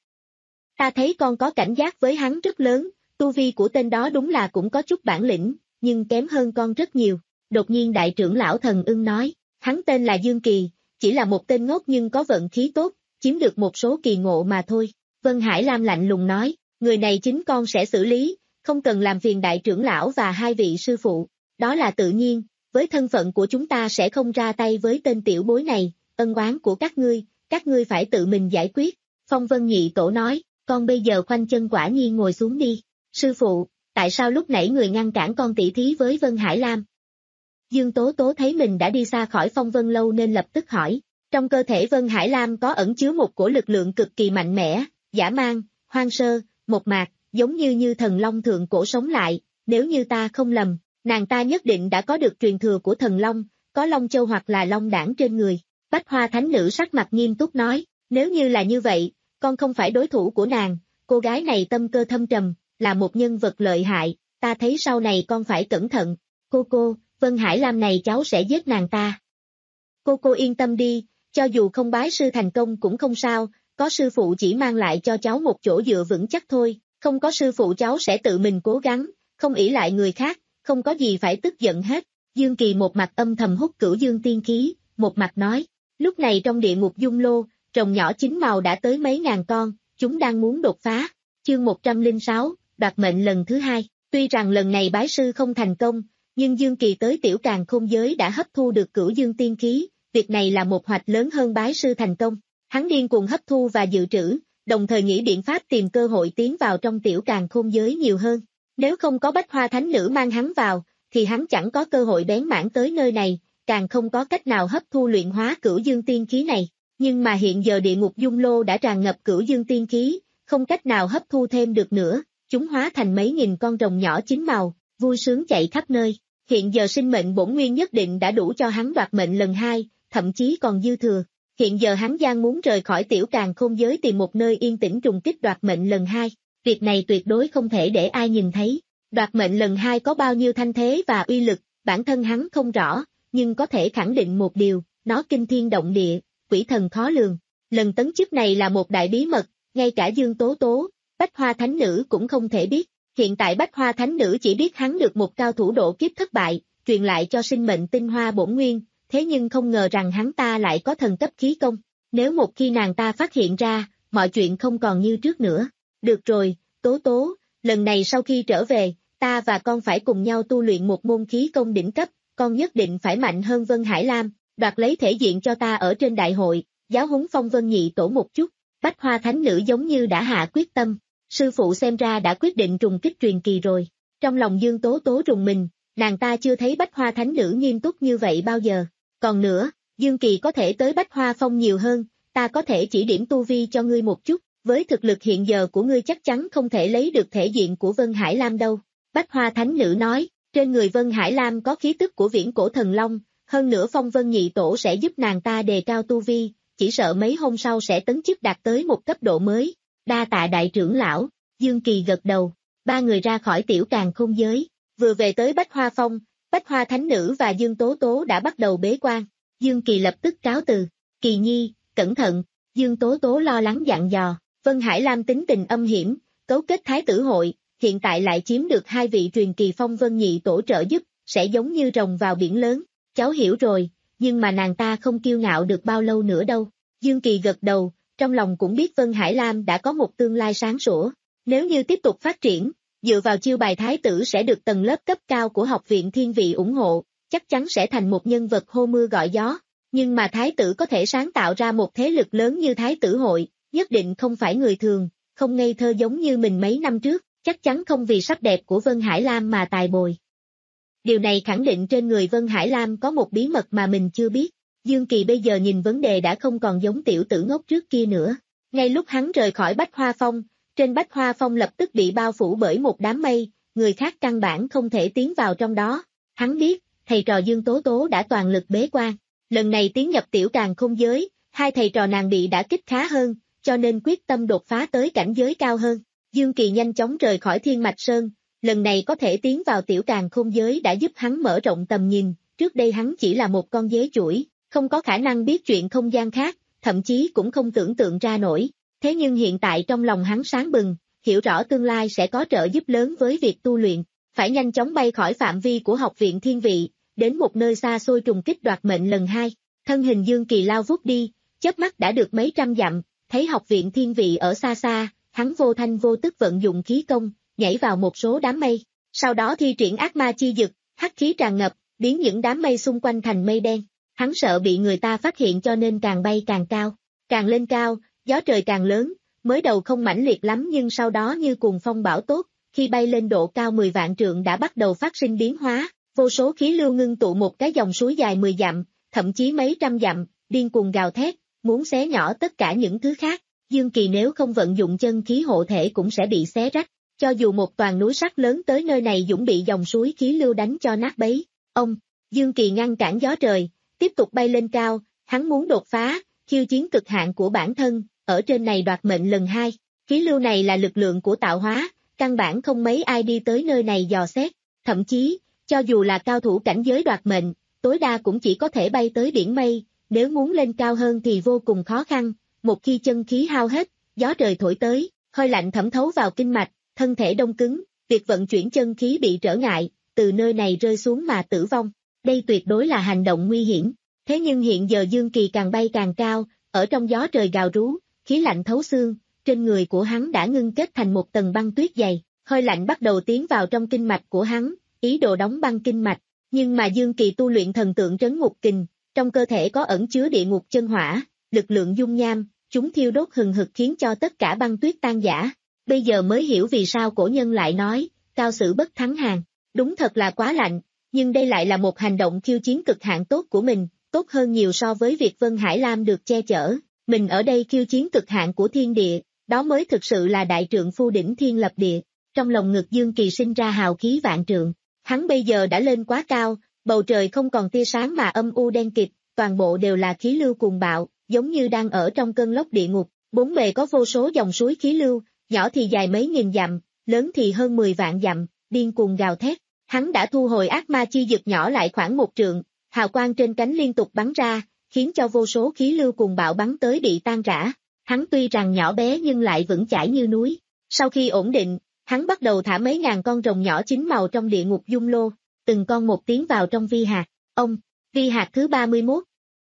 Ta thấy con có cảnh giác với hắn rất lớn, tu vi của tên đó đúng là cũng có chút bản lĩnh, nhưng kém hơn con rất nhiều. Đột nhiên đại trưởng lão Thần Ưng nói, hắn tên là Dương Kỳ, chỉ là một tên ngốc nhưng có vận khí tốt, chiếm được một số kỳ ngộ mà thôi. Vân Hải Lam lạnh lùng nói, người này chính con sẽ xử lý, không cần làm phiền đại trưởng lão và hai vị sư phụ, đó là tự nhiên, với thân phận của chúng ta sẽ không ra tay với tên tiểu bối này, ân oán của các ngươi, các ngươi phải tự mình giải quyết. Phong Vân Nhị Tổ nói, con bây giờ khoanh chân quả nhiên ngồi xuống đi. Sư phụ, tại sao lúc nãy người ngăn cản con tỷ thí với Vân Hải Lam? Dương Tố Tố thấy mình đã đi xa khỏi Phong Vân Lâu nên lập tức hỏi, trong cơ thể Vân Hải Lam có ẩn chứa một cổ lực lượng cực kỳ mạnh mẽ, dã man, hoang sơ, mộc mạc, giống như như thần long thượng cổ sống lại, nếu như ta không lầm, nàng ta nhất định đã có được truyền thừa của thần long, có long châu hoặc là long đảng trên người. Bách Hoa Thánh Nữ sắc mặt nghiêm túc nói, nếu như là như vậy, con không phải đối thủ của nàng, cô gái này tâm cơ thâm trầm, là một nhân vật lợi hại, ta thấy sau này con phải cẩn thận. Cô cô, Vân Hải Lam này cháu sẽ giết nàng ta. Cô cô yên tâm đi, cho dù không bái sư thành công cũng không sao, có sư phụ chỉ mang lại cho cháu một chỗ dựa vững chắc thôi, không có sư phụ cháu sẽ tự mình cố gắng, không ỷ lại người khác, không có gì phải tức giận hết. Dương Kỳ một mặt âm thầm hút cửu dương tiên khí, một mặt nói, lúc này trong địa ngục dung lô, rồng nhỏ chín màu đã tới mấy ngàn con, chúng đang muốn đột phá. Chương một trăm lẻ sáu, đoạt mệnh lần thứ hai, tuy rằng lần này bái sư không thành công, nhưng Dương Kỳ tới tiểu càn khôn giới đã hấp thu được cửu dương tiên khí, việc này là một hoạch lớn hơn bái sư thành công. Hắn điên cuồng hấp thu và dự trữ, đồng thời nghĩ biện pháp tìm cơ hội tiến vào trong tiểu càn khôn giới nhiều hơn. Nếu không có Bách Hoa Thánh Nữ mang hắn vào, thì hắn chẳng có cơ hội bén mảng tới nơi này, càng không có cách nào hấp thu luyện hóa cửu dương tiên khí này. Nhưng mà hiện giờ địa ngục dung lô đã tràn ngập cửu dương tiên khí, không cách nào hấp thu thêm được nữa, chúng hóa thành mấy nghìn con rồng nhỏ chín màu, vui sướng chạy khắp nơi. Hiện giờ sinh mệnh bổn nguyên nhất định đã đủ cho hắn đoạt mệnh lần hai, thậm chí còn dư thừa. Hiện giờ hắn đang muốn rời khỏi tiểu càn khôn giới tìm một nơi yên tĩnh trùng kích đoạt mệnh lần hai. Việc này tuyệt đối không thể để ai nhìn thấy. Đoạt mệnh lần hai có bao nhiêu thanh thế và uy lực, bản thân hắn không rõ, nhưng có thể khẳng định một điều, nó kinh thiên động địa, quỷ thần khó lường. Lần tấn chức này là một đại bí mật, ngay cả Dương Tố Tố, Bách Hoa Thánh Nữ cũng không thể biết. Hiện tại Bách Hoa Thánh Nữ chỉ biết hắn được một cao thủ độ kiếp thất bại, truyền lại cho sinh mệnh tinh hoa bổn nguyên, thế nhưng không ngờ rằng hắn ta lại có thần cấp khí công. Nếu một khi nàng ta phát hiện ra, mọi chuyện không còn như trước nữa. Được rồi, Tố Tố, lần này sau khi trở về, ta và con phải cùng nhau tu luyện một môn khí công đỉnh cấp, con nhất định phải mạnh hơn Vân Hải Lam, đoạt lấy thể diện cho ta ở trên đại hội, giáo huấn Phong Vân Nhị Tổ một chút. Bách Hoa Thánh Nữ giống như đã hạ quyết tâm, sư phụ xem ra đã quyết định trùng kích truyền kỳ rồi. Trong lòng Dương Tố Tố rùng mình, nàng ta chưa thấy Bách Hoa Thánh Nữ nghiêm túc như vậy bao giờ. Còn nữa, Dương Kỳ có thể tới Bách Hoa Phong nhiều hơn, ta có thể chỉ điểm tu vi cho ngươi một chút, với thực lực hiện giờ của ngươi chắc chắn không thể lấy được thể diện của Vân Hải Lam đâu. Bách Hoa Thánh Nữ nói, trên người Vân Hải Lam có khí tức của viễn cổ thần long, hơn nữa Phong Vân Nhị Tổ sẽ giúp nàng ta đề cao tu vi, chỉ sợ mấy hôm sau sẽ tấn chức đạt tới một cấp độ mới. Đa tạ đại trưởng lão. Dương Kỳ gật đầu, ba người ra khỏi tiểu càn khôn giới, vừa về tới Bách Hoa Phong, Bách Hoa Thánh Nữ và Dương Tố Tố đã bắt đầu bế quan. Dương Kỳ lập tức cáo từ, Kỳ Nhi, cẩn thận. Dương Tố Tố lo lắng dặn dò, Vân Hải Lam tính tình âm hiểm, cấu kết thái tử hội, hiện tại lại chiếm được hai vị truyền kỳ Phong Vân Nhị Tổ trợ giúp, sẽ giống như rồng vào biển lớn. Cháu hiểu rồi, nhưng mà nàng ta không kiêu ngạo được bao lâu nữa đâu. Dương Kỳ gật đầu, trong lòng cũng biết Vân Hải Lam đã có một tương lai sáng sủa. Nếu như tiếp tục phát triển, dựa vào chiêu bài thái tử sẽ được tầng lớp cấp cao của học viện thiên vị ủng hộ, chắc chắn sẽ thành một nhân vật hô mưa gọi gió. Nhưng mà thái tử có thể sáng tạo ra một thế lực lớn như thái tử hội, nhất định không phải người thường, không ngây thơ giống như mình mấy năm trước, chắc chắn không vì sắc đẹp của Vân Hải Lam mà tài bồi. Điều này khẳng định trên người Vân Hải Lam có một bí mật mà mình chưa biết. Dương Kỳ bây giờ nhìn vấn đề đã không còn giống tiểu tử ngốc trước kia nữa. Ngay lúc hắn rời khỏi Bách Hoa Phong, trên Bách Hoa Phong lập tức bị bao phủ bởi một đám mây, người khác căn bản không thể tiến vào trong đó. Hắn biết, thầy trò Dương Tố Tố đã toàn lực bế quan. Lần này tiến nhập tiểu càn khôn giới, hai thầy trò nàng bị đả kích khá hơn, cho nên quyết tâm đột phá tới cảnh giới cao hơn. Dương Kỳ nhanh chóng rời khỏi Thiên Mạch Sơn, lần này có thể tiến vào tiểu càn khôn giới đã giúp hắn mở rộng tầm nhìn, trước đây hắn chỉ là một con dế chuỗi, không có khả năng biết chuyện không gian khác, thậm chí cũng không tưởng tượng ra nổi. Thế nhưng hiện tại trong lòng hắn sáng bừng, hiểu rõ tương lai sẽ có trợ giúp lớn với việc tu luyện, phải nhanh chóng bay khỏi phạm vi của học viện thiên vị, đến một nơi xa xôi trùng kích đoạt mệnh lần hai. Thân hình Dương Kỳ lao vút đi, chớp mắt đã được mấy trăm dặm, thấy học viện thiên vị ở xa xa, hắn vô thanh vô tức vận dụng khí công, nhảy vào một số đám mây, sau đó thi triển ác ma chi dực, hắc khí tràn ngập, biến những đám mây xung quanh thành mây đen. Hắn sợ bị người ta phát hiện cho nên càng bay càng cao, càng lên cao, gió trời càng lớn, mới đầu không mãnh liệt lắm nhưng sau đó như cuồng phong bão tốt, khi bay lên độ cao mười vạn trượng đã bắt đầu phát sinh biến hóa, vô số khí lưu ngưng tụ một cái dòng suối dài mười dặm, thậm chí mấy trăm dặm, điên cuồng gào thét, muốn xé nhỏ tất cả những thứ khác. Dương Kỳ nếu không vận dụng chân khí hộ thể cũng sẽ bị xé rách, cho dù một toàn núi sắt lớn tới nơi này dũng bị dòng suối khí lưu đánh cho nát bấy. Ông, Dương Kỳ ngăn cản gió trời, tiếp tục bay lên cao, hắn muốn đột phá, khiêu chiến cực hạn của bản thân, ở trên này đoạt mệnh lần hai. Khí lưu này là lực lượng của tạo hóa, căn bản không mấy ai đi tới nơi này dò xét, thậm chí, cho dù là cao thủ cảnh giới đoạt mệnh, tối đa cũng chỉ có thể bay tới biển mây, nếu muốn lên cao hơn thì vô cùng khó khăn. Một khi chân khí hao hết, gió trời thổi tới, hơi lạnh thẩm thấu vào kinh mạch, thân thể đông cứng, việc vận chuyển chân khí bị trở ngại, từ nơi này rơi xuống mà tử vong. Đây tuyệt đối là hành động nguy hiểm. Thế nhưng hiện giờ Dương Kỳ càng bay càng cao, ở trong gió trời gào rú, khí lạnh thấu xương, trên người của hắn đã ngưng kết thành một tầng băng tuyết dày, hơi lạnh bắt đầu tiến vào trong kinh mạch của hắn, ý đồ đóng băng kinh mạch. Nhưng mà Dương Kỳ tu luyện thần tượng trấn ngục kình, trong cơ thể có ẩn chứa địa ngục chân hỏa, lực lượng dung nham, chúng thiêu đốt hừng hực khiến cho tất cả băng tuyết tan rã. Bây giờ mới hiểu vì sao cổ nhân lại nói, cao sử bất thắng hàn. Đúng thật là quá lạnh, nhưng đây lại là một hành động khiêu chiến cực hạn tốt của mình, tốt hơn nhiều so với việc Vân Hải Lam được che chở. Mình ở đây khiêu chiến cực hạn của thiên địa, đó mới thực sự là đại trượng phu đỉnh thiên lập địa. Trong lòng ngực Dương Kỳ sinh ra hào khí vạn trượng, hắn bây giờ đã lên quá cao, bầu trời không còn tia sáng mà âm u đen kịt, toàn bộ đều là khí lưu cuồng bạo, giống như đang ở trong cơn lốc địa ngục, bốn bề có vô số dòng suối khí lưu, nhỏ thì dài mấy nghìn dặm, lớn thì hơn mười vạn dặm, điên cuồng gào thét. Hắn đã thu hồi ác ma chi dực nhỏ lại khoảng một trượng, hào quang trên cánh liên tục bắn ra, khiến cho vô số khí lưu cuồng bạo bắn tới bị tan rã. Hắn tuy rằng nhỏ bé nhưng lại vững chãi như núi. Sau khi ổn định, hắn bắt đầu thả mấy ngàn con rồng nhỏ chín màu trong địa ngục dung lô, từng con một tiến vào trong vi hạt. Ông, vi hạt thứ ba mươi mốt,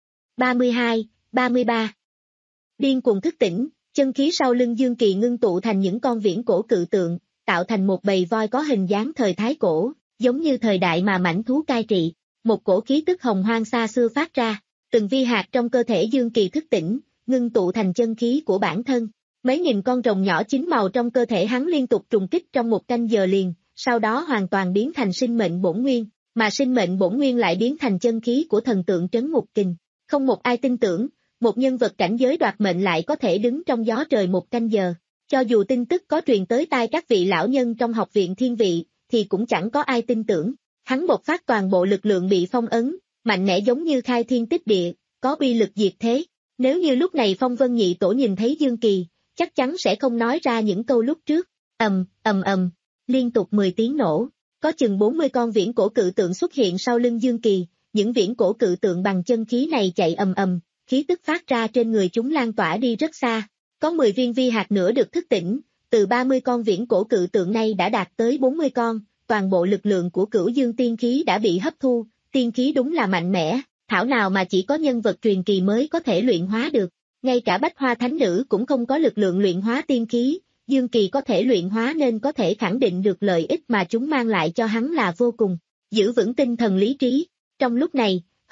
ba mươi hai, ba mươi ba. Điên cuồng thức tỉnh, chân khí sau lưng Dương Kỳ ngưng tụ thành những con viễn cổ cự tượng, tạo thành một bầy voi có hình dáng thời Thái cổ, giống như thời đại mà mãnh thú cai trị. Một cổ khí tức hồng hoang xa xưa phát ra, từng vi hạt trong cơ thể Dương Kỳ thức tỉnh, ngưng tụ thành chân khí của bản thân. Mấy nghìn con rồng nhỏ chín màu trong cơ thể hắn liên tục trùng kích trong một canh giờ liền, sau đó hoàn toàn biến thành sinh mệnh bổn nguyên, mà sinh mệnh bổn nguyên lại biến thành chân khí của thần tượng trấn ngục kình. Không một ai tin tưởng, một nhân vật cảnh giới đoạt mệnh lại có thể đứng trong gió trời một canh giờ. Cho dù tin tức có truyền tới tai các vị lão nhân trong học viện thiên vị, thì cũng chẳng có ai tin tưởng. Hắn bộc phát toàn bộ lực lượng bị phong ấn, mạnh mẽ giống như khai thiên tích địa, có uy lực diệt thế. Nếu như lúc này Phong Vân Nhị Tổ nhìn thấy Dương Kỳ, chắc chắn sẽ không nói ra những câu lúc trước. Ầm, ầm ầm, liên tục mười tiếng nổ, có chừng bốn mươi con viễn cổ cự tượng xuất hiện sau lưng Dương Kỳ, những viễn cổ cự tượng bằng chân khí này chạy ầm ầm, khí tức phát ra trên người chúng lan tỏa đi rất xa. Có mười viên vi hạt nữa được thức tỉnh, từ ba mươi con viễn cổ cự tượng này đã đạt tới bốn mươi con, toàn bộ lực lượng của Cửu Dương tiên khí đã bị hấp thu, tiên khí đúng là mạnh mẽ, thảo nào mà chỉ có nhân vật truyền kỳ mới có thể luyện hóa được. Ngay cả Bách Hoa Thánh Nữ cũng không có lực lượng luyện hóa tiên khí, Dương Kỳ có thể luyện hóa nên có thể khẳng định được lợi ích mà chúng mang lại cho hắn là vô cùng. Giữ vững tinh thần lý trí. Trong lúc này,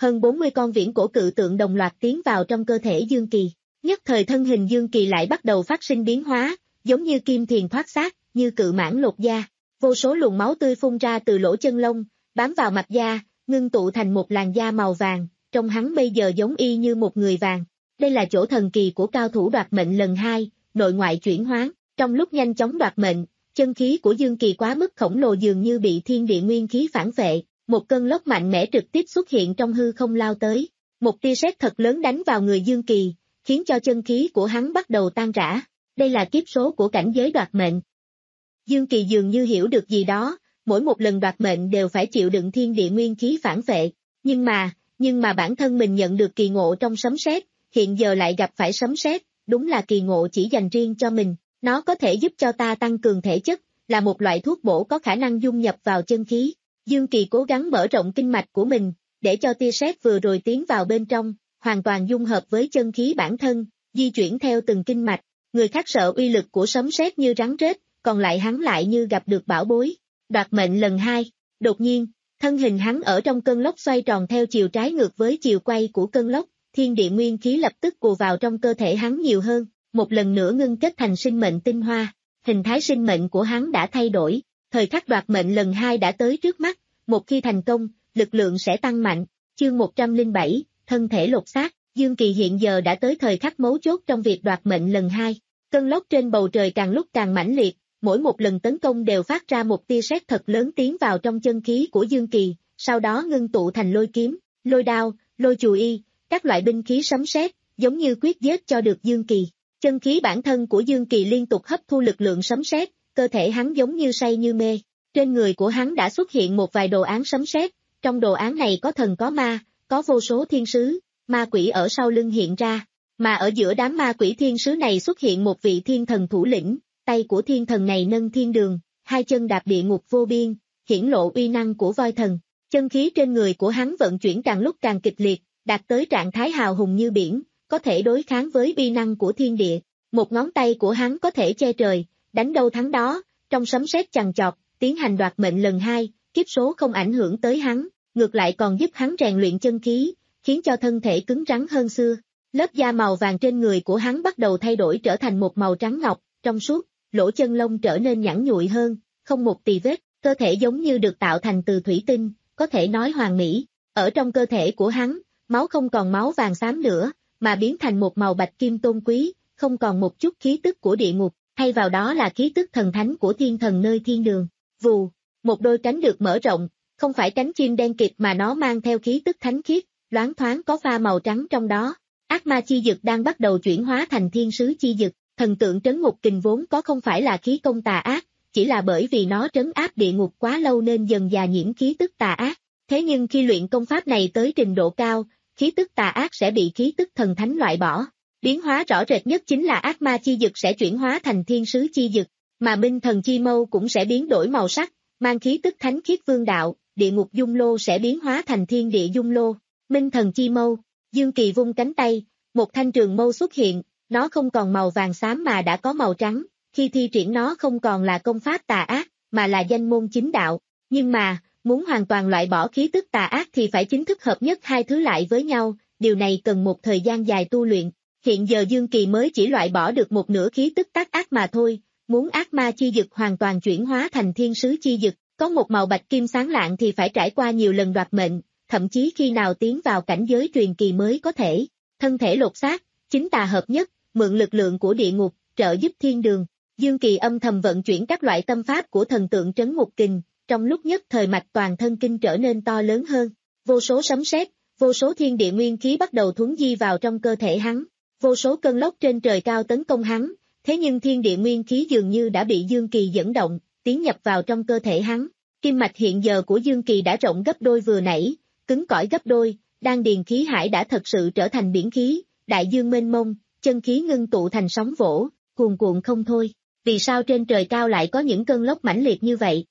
hơn bốn mươi con viễn cổ cự tượng đồng loạt tiến vào trong cơ thể Dương Kỳ. Nhất thời thân hình Dương Kỳ lại bắt đầu phát sinh biến hóa, giống như kim thiền thoát xác, như cự mãng lột da. Vô số luồng máu tươi phun ra từ lỗ chân lông, bám vào mặt da, ngưng tụ thành một làn da màu vàng, trông hắn bây giờ giống y như một người vàng. Đây là chỗ thần kỳ của cao thủ đoạt mệnh lần hai, nội ngoại chuyển hoán. Trong lúc nhanh chóng đoạt mệnh, chân khí của Dương Kỳ quá mức khổng lồ dường như bị thiên địa nguyên khí phản vệ, một cơn lốc mạnh mẽ trực tiếp xuất hiện trong hư không lao tới. Một tia sét thật lớn đánh vào người Dương Kỳ, khiến cho chân khí của hắn bắt đầu tan rã. Đây là kiếp số của cảnh giới đoạt mệnh. Dương Kỳ dường như hiểu được gì đó, mỗi một lần đoạt mệnh đều phải chịu đựng thiên địa nguyên khí phản vệ, nhưng mà, nhưng mà bản thân mình nhận được kỳ ngộ trong sấm sét, hiện giờ lại gặp phải sấm sét, đúng là kỳ ngộ chỉ dành riêng cho mình, nó có thể giúp cho ta tăng cường thể chất, là một loại thuốc bổ có khả năng dung nhập vào chân khí. Dương Kỳ cố gắng mở rộng kinh mạch của mình, để cho tia sét vừa rồi tiến vào bên trong, hoàn toàn dung hợp với chân khí bản thân, di chuyển theo từng kinh mạch. Người khác sợ uy lực của sấm sét như rắn rết, còn lại hắn lại như gặp được bảo bối. Đoạt mệnh lần hai, đột nhiên, thân hình hắn ở trong cơn lốc xoay tròn theo chiều trái ngược với chiều quay của cơn lốc, thiên địa nguyên khí lập tức ùa vào trong cơ thể hắn nhiều hơn, một lần nữa ngưng kết thành sinh mệnh tinh hoa, hình thái sinh mệnh của hắn đã thay đổi, thời khắc đoạt mệnh lần hai đã tới trước mắt, một khi thành công, lực lượng sẽ tăng mạnh. Chương một trăm lẻ bảy, thân thể lột xác. Dương Kỳ hiện giờ đã tới thời khắc mấu chốt trong việc đoạt mệnh lần hai. Cơn lốc trên bầu trời càng lúc càng mãnh liệt, mỗi một lần tấn công đều phát ra một tia sét thật lớn tiến vào trong chân khí của Dương Kỳ, sau đó ngưng tụ thành lôi kiếm, lôi đao, lôi chùy y, các loại binh khí sấm sét, giống như quyết giết cho được Dương Kỳ. Chân khí bản thân của Dương Kỳ liên tục hấp thu lực lượng sấm sét, cơ thể hắn giống như say như mê. Trên người của hắn đã xuất hiện một vài đồ án sấm sét, trong đồ án này có thần có ma, có vô số thiên sứ, ma quỷ ở sau lưng hiện ra, mà ở giữa đám ma quỷ thiên sứ này xuất hiện một vị thiên thần thủ lĩnh, tay của thiên thần này nâng thiên đường, hai chân đạp địa ngục vô biên, hiển lộ uy năng của voi thần. Chân khí trên người của hắn vận chuyển càng lúc càng kịch liệt, đạt tới trạng thái hào hùng như biển, có thể đối kháng với uy năng của thiên địa. Một ngón tay của hắn có thể che trời, đánh đâu thắng đó, trong sấm sét chằng chọt, tiến hành đoạt mệnh lần hai, kiếp số không ảnh hưởng tới hắn, ngược lại còn giúp hắn rèn luyện chân khí, khiến cho thân thể cứng rắn hơn xưa. Lớp da màu vàng trên người của hắn bắt đầu thay đổi trở thành một màu trắng ngọc, trong suốt, lỗ chân lông trở nên nhẵn nhụi hơn, không một tì vết, cơ thể giống như được tạo thành từ thủy tinh, có thể nói hoàn mỹ. Ở trong cơ thể của hắn, máu không còn máu vàng xám nữa, mà biến thành một màu bạch kim tôn quý, không còn một chút khí tức của địa ngục, thay vào đó là khí tức thần thánh của thiên thần nơi thiên đường. Vù, một đôi cánh được mở rộng, không phải cánh chim đen kịt mà nó mang theo khí tức thánh khiết, loáng thoáng có pha màu trắng trong đó. Ác ma chi dực đang bắt đầu chuyển hóa thành thiên sứ chi dực, thần tượng trấn ngục kình vốn có không phải là khí công tà ác, chỉ là bởi vì nó trấn áp địa ngục quá lâu nên dần dà nhiễm khí tức tà ác. Thế nhưng khi luyện công pháp này tới trình độ cao, khí tức tà ác sẽ bị khí tức thần thánh loại bỏ. Biến hóa rõ rệt nhất chính là ác ma chi dực sẽ chuyển hóa thành thiên sứ chi dực, mà minh thần chi mâu cũng sẽ biến đổi màu sắc, mang khí tức thánh khiết vương đạo, địa ngục dung lô sẽ biến hóa thành thiên địa dung lô. Minh thần chi mâu, Dương Kỳ vung cánh tay, một thanh trường mâu xuất hiện, nó không còn màu vàng xám mà đã có màu trắng, khi thi triển nó không còn là công pháp tà ác, mà là danh môn chính đạo, nhưng mà, muốn hoàn toàn loại bỏ khí tức tà ác thì phải chính thức hợp nhất hai thứ lại với nhau, điều này cần một thời gian dài tu luyện. Hiện giờ Dương Kỳ mới chỉ loại bỏ được một nửa khí tức tác ác mà thôi, muốn ác ma chi dực hoàn toàn chuyển hóa thành thiên sứ chi dực, có một màu bạch kim sáng lạng thì phải trải qua nhiều lần đoạt mệnh, thậm chí khi nào tiến vào cảnh giới truyền kỳ mới có thể. Thân thể lột xác, chính tà hợp nhất, mượn lực lượng của địa ngục, trợ giúp thiên đường. Dương Kỳ âm thầm vận chuyển các loại tâm pháp của thần tượng trấn ngục kình, trong lúc nhất thời mạch toàn thân kinh trở nên to lớn hơn. Vô số sấm sét, vô số thiên địa nguyên khí bắt đầu thuấn di vào trong cơ thể hắn. Vô số cơn lốc trên trời cao tấn công hắn, thế nhưng thiên địa nguyên khí dường như đã bị Dương Kỳ dẫn động, tiến nhập vào trong cơ thể hắn. Kim mạch hiện giờ của Dương Kỳ đã rộng gấp đôi vừa nãy, cứng cỏi gấp đôi, đan điền khí hải đã thật sự trở thành biển khí, đại dương mênh mông, chân khí ngưng tụ thành sóng vỗ, cuồn cuộn không thôi. Vì sao trên trời cao lại có những cơn lốc mãnh liệt như vậy?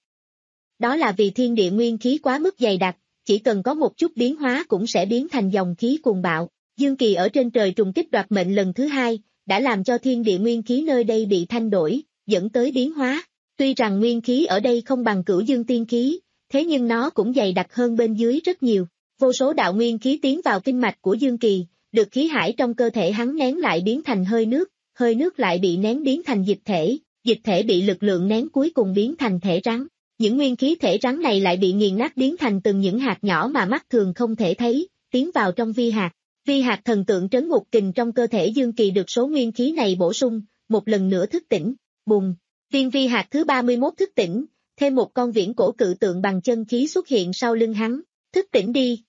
Đó là vì thiên địa nguyên khí quá mức dày đặc, chỉ cần có một chút biến hóa cũng sẽ biến thành dòng khí cuồng bạo. Dương Kỳ ở trên trời trùng kích đoạt mệnh lần thứ hai, đã làm cho thiên địa nguyên khí nơi đây bị thay đổi, dẫn tới biến hóa. Tuy rằng nguyên khí ở đây không bằng Cửu Dương tiên khí, thế nhưng nó cũng dày đặc hơn bên dưới rất nhiều. Vô số đạo nguyên khí tiến vào kinh mạch của Dương Kỳ, được khí hải trong cơ thể hắn nén lại biến thành hơi nước, hơi nước lại bị nén biến thành dịch thể, dịch thể bị lực lượng nén cuối cùng biến thành thể rắn. Những nguyên khí thể rắn này lại bị nghiền nát biến thành từng những hạt nhỏ mà mắt thường không thể thấy, tiến vào trong vi hạt. Vi hạt thần tượng trấn ngục kình trong cơ thể Dương Kỳ được số nguyên khí này bổ sung, một lần nữa thức tỉnh, bùng. Viên vi hạt thứ ba mươi mốt thức tỉnh, thêm một con viễn cổ cự tượng bằng chân khí xuất hiện sau lưng hắn, thức tỉnh đi.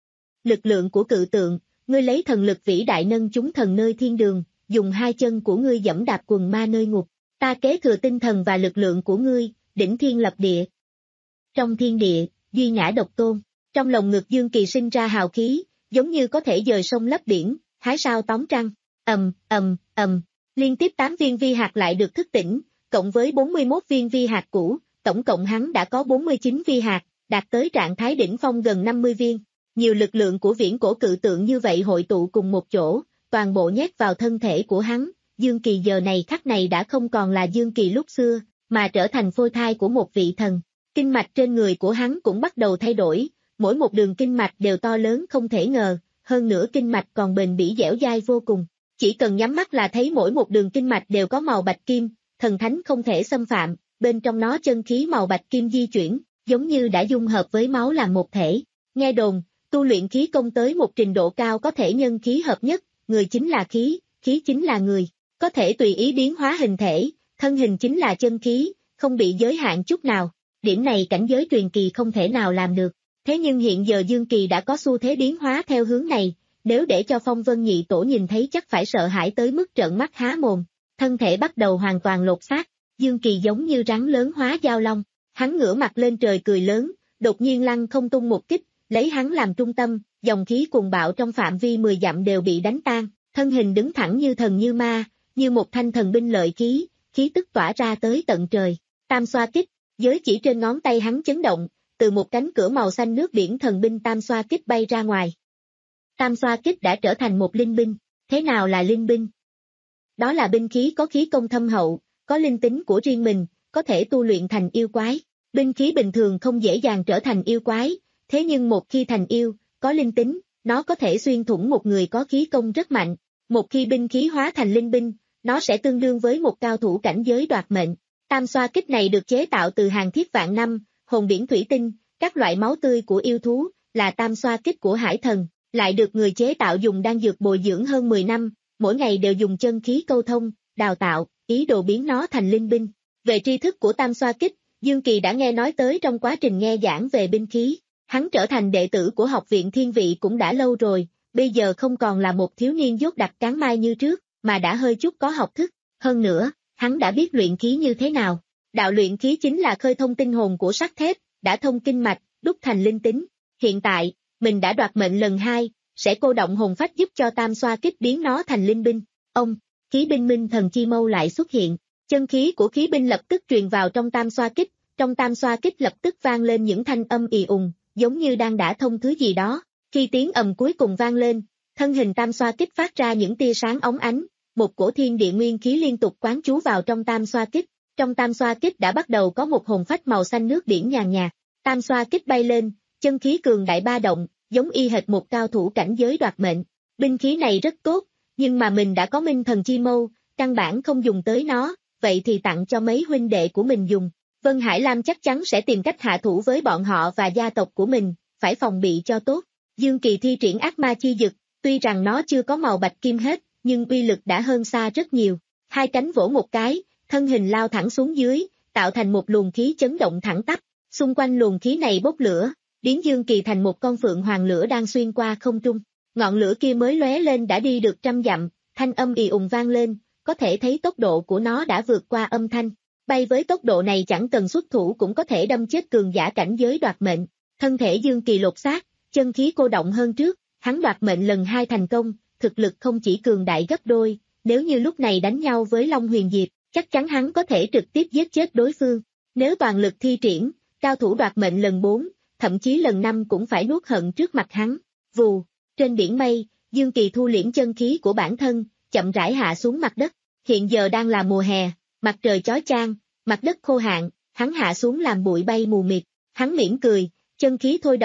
Lực lượng của cự tượng, ngươi lấy thần lực vĩ đại nâng chúng thần nơi thiên đường, dùng hai chân của ngươi dẫm đạp quần ma nơi ngục, ta kế thừa tinh thần và lực lượng của ngươi, đỉnh thiên lập địa. Trong thiên địa, duy ngã độc tôn, trong lồng ngực Dương Kỳ sinh ra hào khí, giống như có thể dời sông lấp biển, hái sao tóm trăng, ầm, ầm, ầm, liên tiếp tám viên vi hạt lại được thức tỉnh, cộng với bốn mươi mốt viên vi hạt cũ, tổng cộng hắn đã có bốn mươi chín vi hạt, đạt tới trạng thái đỉnh phong gần năm mươi viên. Nhiều lực lượng của viễn cổ cự tượng như vậy hội tụ cùng một chỗ, toàn bộ nhét vào thân thể của hắn, Dương Kỳ giờ này khắc này đã không còn là Dương Kỳ lúc xưa, mà trở thành phôi thai của một vị thần. Kinh mạch trên người của hắn cũng bắt đầu thay đổi, mỗi một đường kinh mạch đều to lớn không thể ngờ, hơn nữa kinh mạch còn bền bỉ dẻo dai vô cùng. Chỉ cần nhắm mắt là thấy mỗi một đường kinh mạch đều có màu bạch kim, thần thánh không thể xâm phạm, bên trong nó chân khí màu bạch kim di chuyển, giống như đã dung hợp với máu làm một thể. Nghe đồn, tu luyện khí công tới một trình độ cao có thể nhân khí hợp nhất, người chính là khí, khí chính là người, có thể tùy ý biến hóa hình thể, thân hình chính là chân khí, không bị giới hạn chút nào. Điểm này cảnh giới truyền kỳ không thể nào làm được. Thế nhưng hiện giờ Dương Kỳ đã có xu thế biến hóa theo hướng này, nếu để cho Phong Vân Nhị Tổ nhìn thấy chắc phải sợ hãi tới mức trợn mắt há mồm. Thân thể bắt đầu hoàn toàn lột xác, Dương Kỳ giống như rắn lớn hóa giao long, hắn ngửa mặt lên trời cười lớn, đột nhiên lăng không tung một kích, lấy hắn làm trung tâm, dòng khí cuồng bạo trong phạm vi mười dặm đều bị đánh tan, thân hình đứng thẳng như thần như ma, như một thanh thần binh lợi khí, khí tức tỏa ra tới tận trời. Tam xoa kích, giới chỉ trên ngón tay hắn chấn động, từ một cánh cửa màu xanh nước biển thần binh tam xoa kích bay ra ngoài. Tam xoa kích đã trở thành một linh binh. Thế nào là linh binh? Đó là binh khí có khí công thâm hậu, có linh tính của riêng mình, có thể tu luyện thành yêu quái. Binh khí bình thường không dễ dàng trở thành yêu quái, thế nhưng một khi thành yêu, có linh tính, nó có thể xuyên thủng một người có khí công rất mạnh. Một khi binh khí hóa thành linh binh, nó sẽ tương đương với một cao thủ cảnh giới đoạt mệnh. Tam xoa kích này được chế tạo từ hàng thiết vạn năm, hồn biển thủy tinh, các loại máu tươi của yêu thú, là tam xoa kích của hải thần, lại được người chế tạo dùng đan dược bồi dưỡng hơn mười năm, mỗi ngày đều dùng chân khí câu thông, đào tạo, ý đồ biến nó thành linh binh. Về tri thức của tam xoa kích, Dương Kỳ đã nghe nói tới trong quá trình nghe giảng về binh khí, hắn trở thành đệ tử của học viện thiên vị cũng đã lâu rồi, bây giờ không còn là một thiếu niên dốt đặc cán mai như trước, mà đã hơi chút có học thức, hơn nữa, hắn đã biết luyện khí như thế nào. Đạo luyện khí chính là khơi thông tinh hồn của sắt thép, đã thông kinh mạch, đúc thành linh tính. Hiện tại, mình đã đoạt mệnh lần hai, sẽ cô động hồn phách giúp cho tam xoa kích biến nó thành linh binh. Ông, khí binh minh thần chi mâu lại xuất hiện, chân khí của khí binh lập tức truyền vào trong tam xoa kích, trong tam xoa kích lập tức vang lên những thanh âm ì ùng, giống như đang đả thông thứ gì đó. Khi tiếng ầm cuối cùng vang lên, thân hình tam xoa kích phát ra những tia sáng óng ánh, một cổ thiên địa nguyên khí liên tục quán trú vào trong tam xoa kích. Trong tam xoa kích đã bắt đầu có một hồn phách màu xanh nước biển nhàn nhạt. Tam xoa kích bay lên, chân khí cường đại ba động, giống y hệt một cao thủ cảnh giới đoạt mệnh. Binh khí này rất tốt, nhưng mà mình đã có minh thần chi mâu, căn bản không dùng tới nó, vậy thì tặng cho mấy huynh đệ của mình dùng. Vân Hải Lam chắc chắn sẽ tìm cách hạ thủ với bọn họ và gia tộc của mình, phải phòng bị cho tốt. Dương Kỳ thi triển ác ma chi dực, tuy rằng nó chưa có màu bạch kim hết, nhưng uy lực đã hơn xa rất nhiều. Hai cánh vỗ một cái, thân hình lao thẳng xuống dưới, tạo thành một luồng khí chấn động thẳng tắp. Xung quanh luồng khí này bốc lửa, biến Dương Kỳ thành một con phượng hoàng lửa đang xuyên qua không trung. Ngọn lửa kia mới lóe lên đã đi được trăm dặm, thanh âm ì ùng vang lên, có thể thấy tốc độ của nó đã vượt qua âm thanh. Bay với tốc độ này chẳng cần xuất thủ cũng có thể đâm chết cường giả cảnh giới đoạt mệnh. Thân thể Dương Kỳ lột xác, chân khí cô động hơn trước, hắn đoạt mệnh lần hai thành công, thực lực không chỉ cường đại gấp đôi, nếu như lúc này đánh nhau với Long Huyền Diệp, chắc chắn hắn có thể trực tiếp giết chết đối phương. Nếu toàn lực thi triển, cao thủ đoạt mệnh lần bốn, thậm chí lần năm cũng phải nuốt hận trước mặt hắn. Vù, trên biển mây, Dương Kỳ thu liễm chân khí của bản thân, chậm rãi hạ xuống mặt đất. Hiện giờ đang là mùa hè, mặt trời chói chang, mặt đất khô hạn, hắn hạ xuống làm bụi bay mù mịt. Hắn mỉm cười, chân khí thôi động,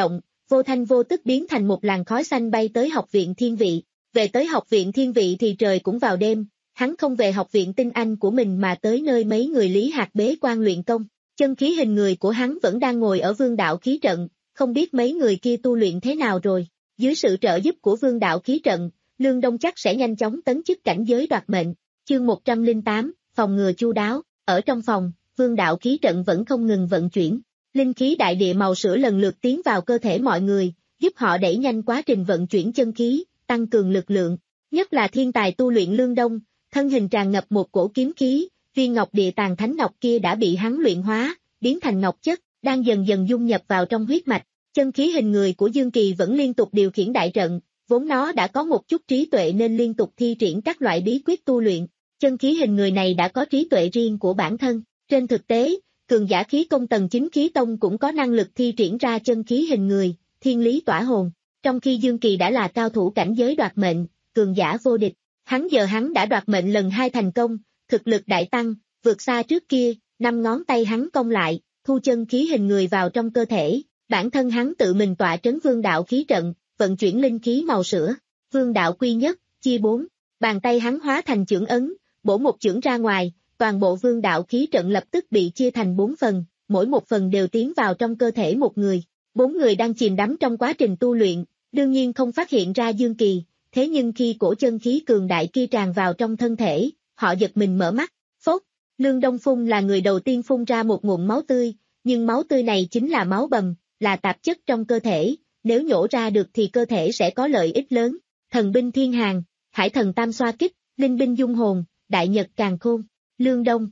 vô thanh vô tức biến thành một làn khói xanh bay tới học viện thiên vị. Về tới học viện thiên vị thì trời cũng vào đêm, hắn không về học viện tinh anh của mình mà tới nơi mấy người Lý Hạc bế quan luyện công. Chân khí hình người của hắn vẫn đang ngồi ở vương đạo khí trận, không biết mấy người kia tu luyện thế nào rồi. Dưới sự trợ giúp của vương đạo khí trận, Lương Đông chắc sẽ nhanh chóng tấn chức cảnh giới đoạt mệnh. Chương một trăm lẻ tám, phòng ngừa chu đáo. Ở trong phòng, vương đạo khí trận vẫn không ngừng vận chuyển. Linh khí đại địa màu sữa lần lượt tiến vào cơ thể mọi người, giúp họ đẩy nhanh quá trình vận chuyển chân khí, tăng cường lực lượng. Nhất là thiên tài tu luyện Lương Đông, thân hình tràn ngập một cổ kiếm khí, viên ngọc địa tàng thánh ngọc kia đã bị hắn luyện hóa, biến thành ngọc chất, đang dần dần dung nhập vào trong huyết mạch. Chân khí hình người của Dương Kỳ vẫn liên tục điều khiển đại trận, vốn nó đã có một chút trí tuệ nên liên tục thi triển các loại bí quyết tu luyện. Chân khí hình người này đã có trí tuệ riêng của bản thân. Trên thực tế, cường giả khí công tầng chín khí tông cũng có năng lực thi triển ra chân khí hình người, thiên lý tỏa hồn. Trong khi Dương Kỳ đã là cao thủ cảnh giới đoạt mệnh, cường giả vô địch, hắn giờ hắn đã đoạt mệnh lần hai thành công, thực lực đại tăng, vượt xa trước kia, năm ngón tay hắn cong lại, thu chân khí hình người vào trong cơ thể, bản thân hắn tự mình tọa trấn vương đạo khí trận, vận chuyển linh khí màu sữa, vương đạo quy nhất, chia bốn, bàn tay hắn hóa thành chưởng ấn, bổ một chưởng ra ngoài, toàn bộ vương đạo khí trận lập tức bị chia thành bốn phần, mỗi một phần đều tiến vào trong cơ thể một người. Bốn người đang chìm đắm trong quá trình tu luyện, đương nhiên không phát hiện ra Dương Kỳ, thế nhưng khi cổ chân khí cường đại kia tràn vào trong thân thể, họ giật mình mở mắt, phốt, Lương Đông Phun là người đầu tiên phun ra một ngụm máu tươi, nhưng máu tươi này chính là máu bầm, là tạp chất trong cơ thể, nếu nhổ ra được thì cơ thể sẽ có lợi ích lớn. Thần binh thiên hàng, hải thần tam xoa kích, linh binh dung hồn, đại nhật càn khôn, Lương Đông.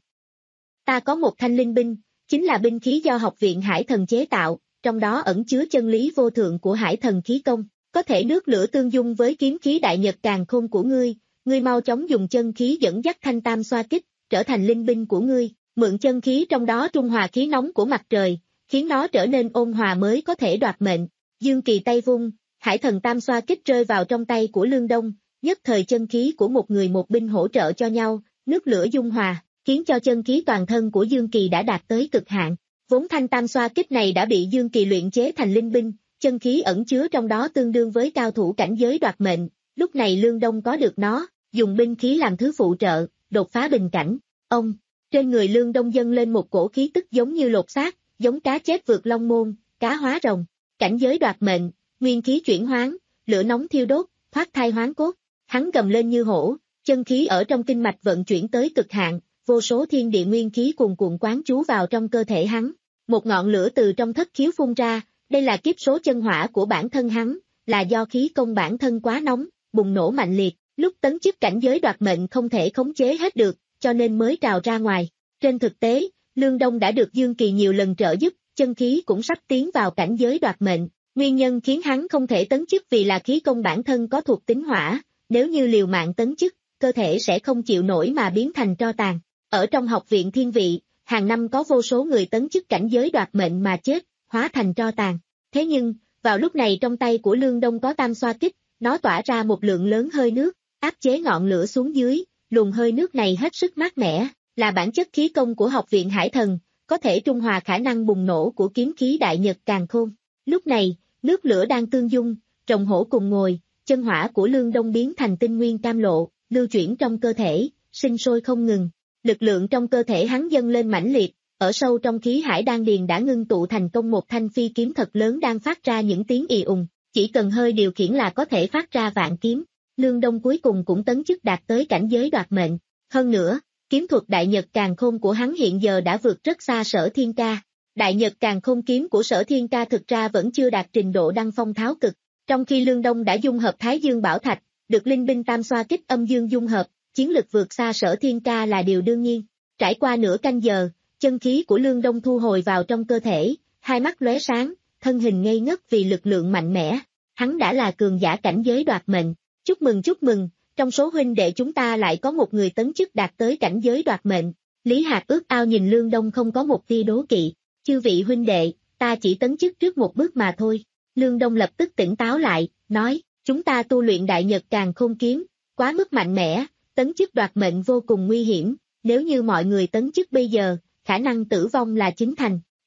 Ta có một thanh linh binh, chính là binh khí do học viện hải thần chế tạo, trong đó ẩn chứa chân lý vô thượng của hải thần khí công, có thể nước lửa tương dung với kiếm khí đại nhật càn khôn của ngươi, ngươi mau chóng dùng chân khí dẫn dắt thanh tam xoa kích, trở thành linh binh của ngươi, mượn chân khí trong đó trung hòa khí nóng của mặt trời, khiến nó trở nên ôn hòa mới có thể đoạt mệnh. Dương Kỳ tay vung, hải thần tam xoa kích rơi vào trong tay của Lương Đông, nhất thời chân khí của một người một binh hỗ trợ cho nhau, nước lửa dung hòa, khiến cho chân khí toàn thân của Dương Kỳ đã đạt tới cực hạn. Vốn thanh tam xoa kích này đã bị Dương Kỳ luyện chế thành linh binh, chân khí ẩn chứa trong đó tương đương với cao thủ cảnh giới đoạt mệnh, lúc này Lương Đông có được nó, dùng binh khí làm thứ phụ trợ, đột phá bình cảnh. Ông, trên người Lương Đông dâng lên một cổ khí tức giống như lột xác, giống cá chép vượt long môn, cá hóa rồng, cảnh giới đoạt mệnh, nguyên khí chuyển hoán, lửa nóng thiêu đốt, thoát thai hoán cốt, hắn gầm lên như hổ, chân khí ở trong kinh mạch vận chuyển tới cực hạn, vô số thiên địa nguyên khí cuồn cuộn quán trú vào trong cơ thể hắn. Một ngọn lửa từ trong thất khiếu phun ra, đây là kiếp số chân hỏa của bản thân hắn, là do khí công bản thân quá nóng, bùng nổ mạnh liệt, lúc tấn chức cảnh giới đoạt mệnh không thể khống chế hết được, cho nên mới trào ra ngoài. Trên thực tế, Lương Đông đã được Dương Kỳ nhiều lần trợ giúp, chân khí cũng sắp tiến vào cảnh giới đoạt mệnh. Nguyên nhân khiến hắn không thể tấn chức vì là khí công bản thân có thuộc tính hỏa, nếu như liều mạng tấn chức, cơ thể sẽ không chịu nổi mà biến thành tro tàn. Ở trong học viện thiên vị, hàng năm có vô số người tấn chức cảnh giới đoạt mệnh mà chết, hóa thành tro tàn. Thế nhưng, vào lúc này trong tay của Lương Đông có tam xoa kích, nó tỏa ra một lượng lớn hơi nước, áp chế ngọn lửa xuống dưới, luồng hơi nước này hết sức mát mẻ, là bản chất khí công của học viện hải thần, có thể trung hòa khả năng bùng nổ của kiếm khí đại nhật càn khôn. Lúc này, nước lửa đang tương dung, rồng hổ cùng ngồi, chân hỏa của Lương Đông biến thành tinh nguyên cam lộ, lưu chuyển trong cơ thể, sinh sôi không ngừng. Lực lượng trong cơ thể hắn dâng lên mãnh liệt, ở sâu trong khí hải đan điền đã ngưng tụ thành công một thanh phi kiếm thật lớn đang phát ra những tiếng ì ùng, chỉ cần hơi điều khiển là có thể phát ra vạn kiếm. Lương Đông cuối cùng cũng tấn chức đạt tới cảnh giới đoạt mệnh. Hơn nữa, kiếm thuật đại nhật càn khôn của hắn hiện giờ đã vượt rất xa Sở Thiên Ca. Đại nhật càn khôn kiếm của Sở Thiên Ca thực ra vẫn chưa đạt trình độ đăng phong tháo cực, trong khi Lương Đông đã dung hợp Thái Dương Bảo Thạch, được linh binh tam xoa kích âm dương dung hợp, chiến lực vượt xa Sở Thiên Ca là điều đương nhiên. Trải qua nửa canh giờ, chân khí của Lương Đông thu hồi vào trong cơ thể, hai mắt lóe sáng, thân hình ngây ngất vì lực lượng mạnh mẽ. Hắn đã là cường giả cảnh giới đoạt mệnh. Chúc mừng chúc mừng, trong số huynh đệ chúng ta lại có một người tấn chức đạt tới cảnh giới đoạt mệnh. Lý Hạc ước ao nhìn Lương Đông không có một tia đố kỵ. Chư vị huynh đệ, ta chỉ tấn chức trước một bước mà thôi. Lương Đông lập tức tỉnh táo lại, nói, chúng ta tu luyện đại nhật càn khôn kiếm, quá mức mạnh mẽ, tấn chức đoạt mệnh vô cùng nguy hiểm, nếu như mọi người tấn chức bây giờ, khả năng tử vong là chính thành.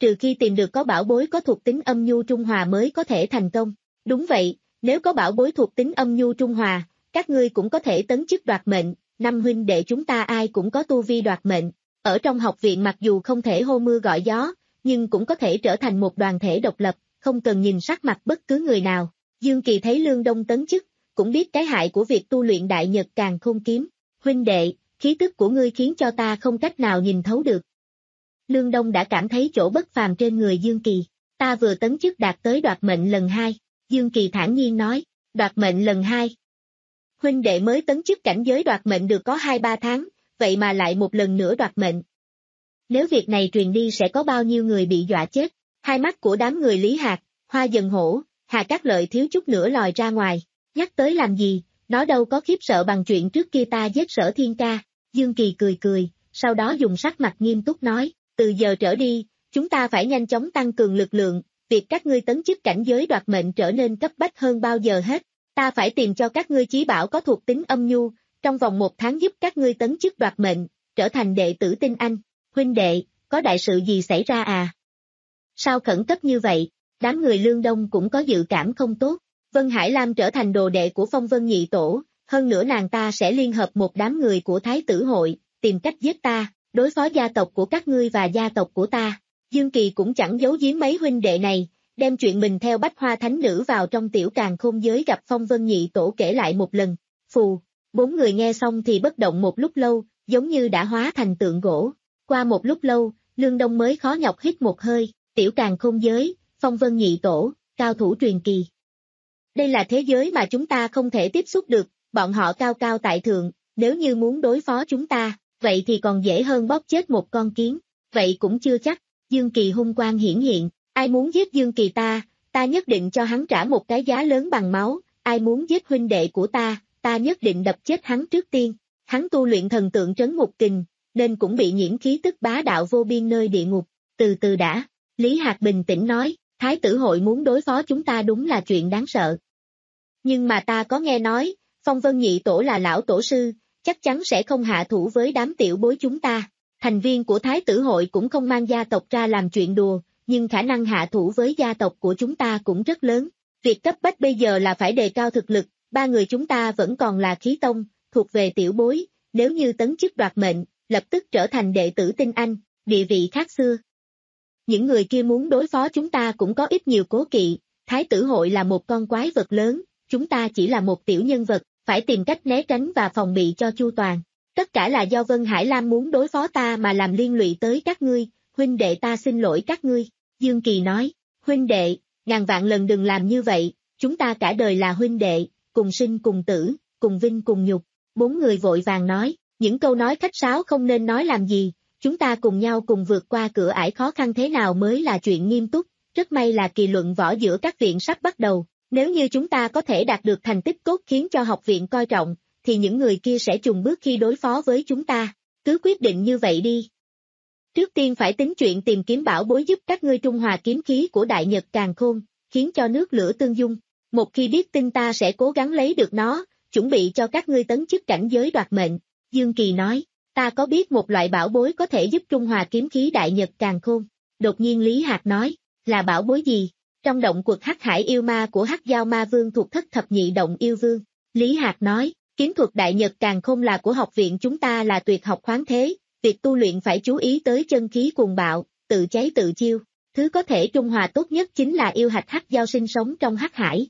trừ khi tìm được có bảo bối có thuộc tính âm nhu trung hòa mới có thể thành công. Đúng vậy, nếu có bảo bối thuộc tính âm nhu trung hòa, các ngươi cũng có thể tấn chức đoạt mệnh, năm huynh đệ chúng ta ai cũng có tu vi đoạt mệnh. Ở trong học viện mặc dù không thể hô mưa gọi gió, nhưng cũng có thể trở thành một đoàn thể độc lập, không cần nhìn sắc mặt bất cứ người nào. Dương Kỳ thấy Lương Đông tấn chức, cũng biết cái hại của việc tu luyện Đại Nhật Càn Khôn kiếm. Huynh đệ, khí tức của ngươi khiến cho ta không cách nào nhìn thấu được. Lương Đông đã cảm thấy chỗ bất phàm trên người Dương Kỳ. Ta vừa tấn chức đạt tới đoạt mệnh lần hai. Dương Kỳ thản nhiên nói, đoạt mệnh lần hai. Huynh đệ mới tấn chức cảnh giới đoạt mệnh được có hai ba tháng, vậy mà lại một lần nữa đoạt mệnh. Nếu việc này truyền đi sẽ có bao nhiêu người bị dọa chết. Hai mắt của đám người Lý Hạc, Hoa Dần Hổ, Hà Cát Lợi thiếu chút nữa lòi ra ngoài. Nhắc tới làm gì, nó đâu có khiếp sợ bằng chuyện trước kia ta giết Sở Thiên Ca. Dương Kỳ cười cười, sau đó dùng sắc mặt nghiêm túc nói, từ giờ trở đi, chúng ta phải nhanh chóng tăng cường lực lượng, việc các ngươi tấn chức cảnh giới đoạt mệnh trở nên cấp bách hơn bao giờ hết. Ta phải tìm cho các ngươi chí bảo có thuộc tính âm nhu, trong vòng một tháng giúp các ngươi tấn chức đoạt mệnh, trở thành đệ tử tinh anh. Huynh đệ, có đại sự gì xảy ra à? Sao khẩn cấp như vậy? Đám người Lương Đông cũng có dự cảm không tốt. Vân Hải Lam trở thành đồ đệ của Phong Vân Nhị Tổ, hơn nữa nàng ta sẽ liên hợp một đám người của Thái Tử Hội, tìm cách giết ta, đối phó gia tộc của các ngươi và gia tộc của ta. Dương Kỳ cũng chẳng giấu giếm mấy huynh đệ này, đem chuyện mình theo Bách Hoa Thánh Nữ vào trong tiểu càn khôn giới gặp Phong Vân Nhị Tổ kể lại một lần. Phù, bốn người nghe xong thì bất động một lúc lâu, giống như đã hóa thành tượng gỗ. Qua một lúc lâu, Lương Đông mới khó nhọc hít một hơi, tiểu càn khôn giới, Phong Vân Nhị Tổ, cao thủ truyền kỳ. Đây là thế giới mà chúng ta không thể tiếp xúc được, bọn họ cao cao tại thượng, nếu như muốn đối phó chúng ta, vậy thì còn dễ hơn bóp chết một con kiến, vậy cũng chưa chắc. Dương Kỳ hung quang hiển hiện, ai muốn giết Dương Kỳ ta, ta nhất định cho hắn trả một cái giá lớn bằng máu, ai muốn giết huynh đệ của ta, ta nhất định đập chết hắn trước tiên. Hắn tu luyện thần tượng trấn ngục kình, nên cũng bị nhiễm khí tức bá đạo vô biên nơi địa ngục. Từ từ đã, Lý Hạc bình tĩnh nói, Thái Tử Hội muốn đối phó chúng ta đúng là chuyện đáng sợ. Nhưng mà ta có nghe nói, Phong Vân Nhị Tổ là lão tổ sư, chắc chắn sẽ không hạ thủ với đám tiểu bối chúng ta. Thành viên của Thái Tử Hội cũng không mang gia tộc ra làm chuyện đùa, nhưng khả năng hạ thủ với gia tộc của chúng ta cũng rất lớn. Việc cấp bách bây giờ là phải đề cao thực lực, ba người chúng ta vẫn còn là khí tông, thuộc về tiểu bối, nếu như tấn chức đoạt mệnh, lập tức trở thành đệ tử tinh anh, địa vị khác xưa. Những người kia muốn đối phó chúng ta cũng có ít nhiều cố kỵ, Thái Tử Hội là một con quái vật lớn, chúng ta chỉ là một tiểu nhân vật, phải tìm cách né tránh và phòng bị cho chu toàn. Tất cả là do Vân Hải Lam muốn đối phó ta mà làm liên lụy tới các ngươi, huynh đệ ta xin lỗi các ngươi. Dương Kỳ nói, huynh đệ, ngàn vạn lần đừng làm như vậy, chúng ta cả đời là huynh đệ, cùng sinh cùng tử, cùng vinh cùng nhục. Bốn người vội vàng nói, những câu nói khách sáo không nên nói làm gì, chúng ta cùng nhau cùng vượt qua cửa ải khó khăn thế nào mới là chuyện nghiêm túc, rất may là kỳ luận võ giữa các viện sắp bắt đầu, nếu như chúng ta có thể đạt được thành tích tốt khiến cho học viện coi trọng, thì những người kia sẽ chùng bước khi đối phó với chúng ta, cứ quyết định như vậy đi. Trước tiên phải tính chuyện tìm kiếm bảo bối giúp các ngươi trung hòa kiếm khí của Đại Nhật Càn Khôn, khiến cho nước lửa tương dung, một khi biết tin ta sẽ cố gắng lấy được nó, chuẩn bị cho các ngươi tấn chức cảnh giới đoạt mệnh. Dương Kỳ nói, ta có biết một loại bảo bối có thể giúp trung hòa kiếm khí Đại Nhật Càn Khôn. Đột nhiên Lý Hạc nói, là bảo bối gì? Trong động quật Hắc Hải yêu ma của Hắc Giao Ma Vương thuộc thất thập nhị động yêu vương. Lý Hạc nói, kiếm thuật Đại Nhật Càn Khôn là của học viện chúng ta là tuyệt học khoáng thế, việc tu luyện phải chú ý tới chân khí cuồng bạo, tự cháy tự chiêu. Thứ có thể trung hòa tốt nhất chính là yêu hạch Hắc Giao sinh sống trong Hắc Hải.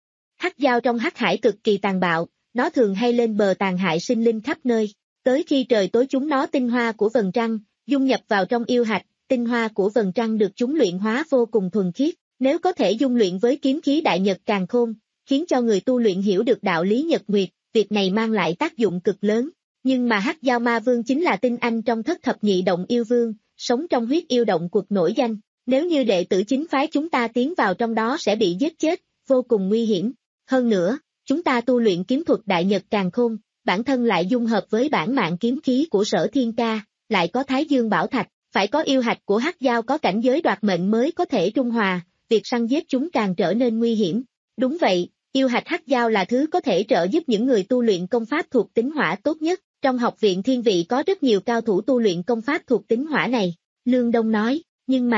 Hắc Giao trong Hắc Hải cực kỳ tàn bạo, nó thường hay lên bờ tàn hại sinh linh khắp nơi. Tới khi trời tối chúng nó tinh hoa của vầng trăng, dung nhập vào trong yêu hạch, tinh hoa của vầng trăng được chúng luyện hóa vô cùng thuần khiết. Nếu có thể dung luyện với kiếm khí Đại Nhật Càn Khôn, khiến cho người tu luyện hiểu được đạo lý nhật nguyệt, việc này mang lại tác dụng cực lớn. Nhưng mà Hắc Giao Ma Vương chính là tinh anh trong thất thập nhị động yêu vương, sống trong huyết yêu động cuộc nổi danh. Nếu như đệ tử chính phái chúng ta tiến vào trong đó sẽ bị giết chết, vô cùng nguy hiểm. Hơn nữa, chúng ta tu luyện kiếm thuật Đại Nhật Càn Khôn, bản thân lại dung hợp với bản mạng kiếm khí của Sở Thiên Ca, lại có Thái Dương Bảo Thạch, phải có yêu hạch của Hắc Giao có cảnh giới đoạt mệnh mới có thể trung hòa, việc săn giết chúng càng trở nên nguy hiểm. Đúng vậy, yêu hạch Hắc Giao là thứ có thể trợ giúp những người tu luyện công pháp thuộc tính hỏa tốt nhất, trong học viện Thiên Vị có rất nhiều cao thủ tu luyện công pháp thuộc tính hỏa này. Lương Đông nói, nhưng mà,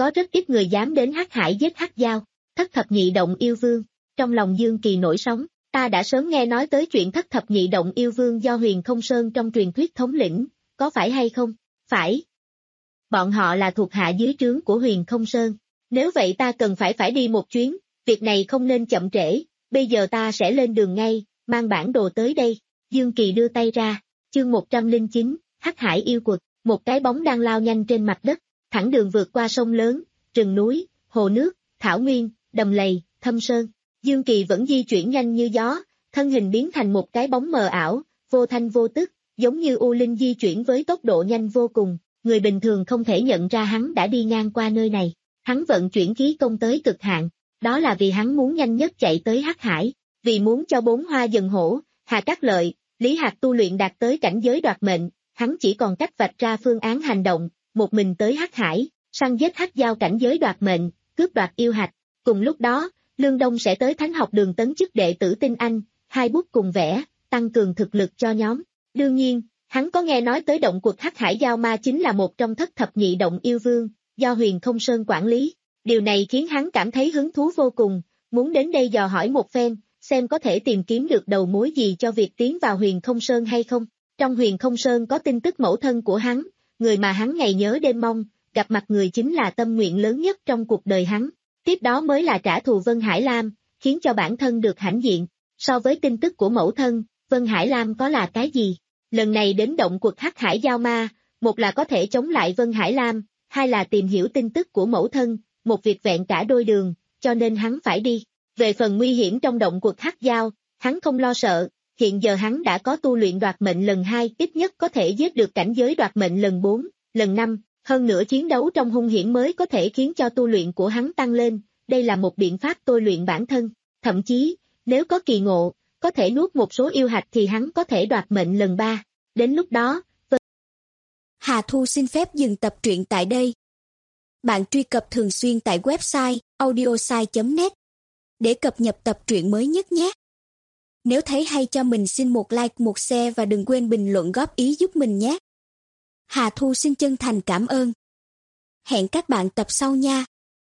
có rất ít người dám đến Hắc Hải giết Hắc Giao. Thất thập nhị động yêu vương, trong lòng Dương Kỳ nổi sóng, ta đã sớm nghe nói tới chuyện thất thập nhị động yêu vương do Huyền Không Sơn trong truyền thuyết thống lĩnh, có phải hay không? Phải. Bọn họ là thuộc hạ dưới trướng của Huyền Không Sơn. Nếu vậy ta cần phải phải đi một chuyến, việc này không nên chậm trễ, bây giờ ta sẽ lên đường ngay, mang bản đồ tới đây. Dương Kỳ đưa tay ra, chương một trăm lẻ chín, Hắc Hải yêu quật, một cái bóng đang lao nhanh trên mặt đất, thẳng đường vượt qua sông lớn, rừng núi, hồ nước, thảo nguyên, đầm lầy, thâm sơn. Dương Kỳ vẫn di chuyển nhanh như gió, thân hình biến thành một cái bóng mờ ảo, vô thanh vô tức, giống như u linh di chuyển với tốc độ nhanh vô cùng, người bình thường không thể nhận ra hắn đã đi ngang qua nơi này. Hắn vận chuyển khí công tới cực hạn, đó là vì hắn muốn nhanh nhất chạy tới Hắc Hải, vì muốn cho bốn hoa dần hổ, Hà Cát Lợi, Lý Hạc tu luyện đạt tới cảnh giới đoạt mệnh, hắn chỉ còn cách vạch ra phương án hành động, một mình tới Hắc Hải, săn giết Hắc Giao cảnh giới đoạt mệnh, cướp đoạt yêu hạch. Cùng lúc đó, Lương Đông sẽ tới Thánh học đường tấn chức đệ tử tinh anh, hai bút cùng vẽ, tăng cường thực lực cho nhóm. Đương nhiên, hắn có nghe nói tới động quật Hắc Hải Giao Ma chính là một trong thất thập nhị động yêu vương, do Huyền Không Sơn quản lý. Điều này khiến hắn cảm thấy hứng thú vô cùng, muốn đến đây dò hỏi một phen, xem có thể tìm kiếm được đầu mối gì cho việc tiến vào Huyền Không Sơn hay không. Trong Huyền Không Sơn có tin tức mẫu thân của hắn, người mà hắn ngày nhớ đêm mong, gặp mặt người chính là tâm nguyện lớn nhất trong cuộc đời hắn. Tiếp đó mới là trả thù Vân Hải Lam, khiến cho bản thân được hãnh diện. So với tin tức của mẫu thân, Vân Hải Lam có là cái gì? Lần này đến động quật Hắc Hải Giao Ma, một là có thể chống lại Vân Hải Lam, hai là tìm hiểu tin tức của mẫu thân, một việc vẹn cả đôi đường, cho nên hắn phải đi. Về phần nguy hiểm trong động quật Hắc Giao, hắn không lo sợ, hiện giờ hắn đã có tu luyện đoạt mệnh lần hai, ít nhất có thể giết được cảnh giới đoạt mệnh lần bốn, lần năm, hơn nữa chiến đấu trong hung hiểm mới có thể khiến cho tu luyện của hắn tăng lên, đây là một biện pháp tôi luyện bản thân, thậm chí, nếu có kỳ ngộ, có thể nuốt một số yêu hạch thì hắn có thể đoạt mệnh lần ba, đến lúc đó, v... Hà Thu xin phép dừng tập truyện tại đây. Bạn truy cập thường xuyên tại website audiosai chấm net để cập nhật tập truyện mới nhất nhé. Nếu thấy hay cho mình xin một like, một share và đừng quên bình luận góp ý giúp mình nhé. Hà Thu xin chân thành cảm ơn. Hẹn các bạn tập sau nha.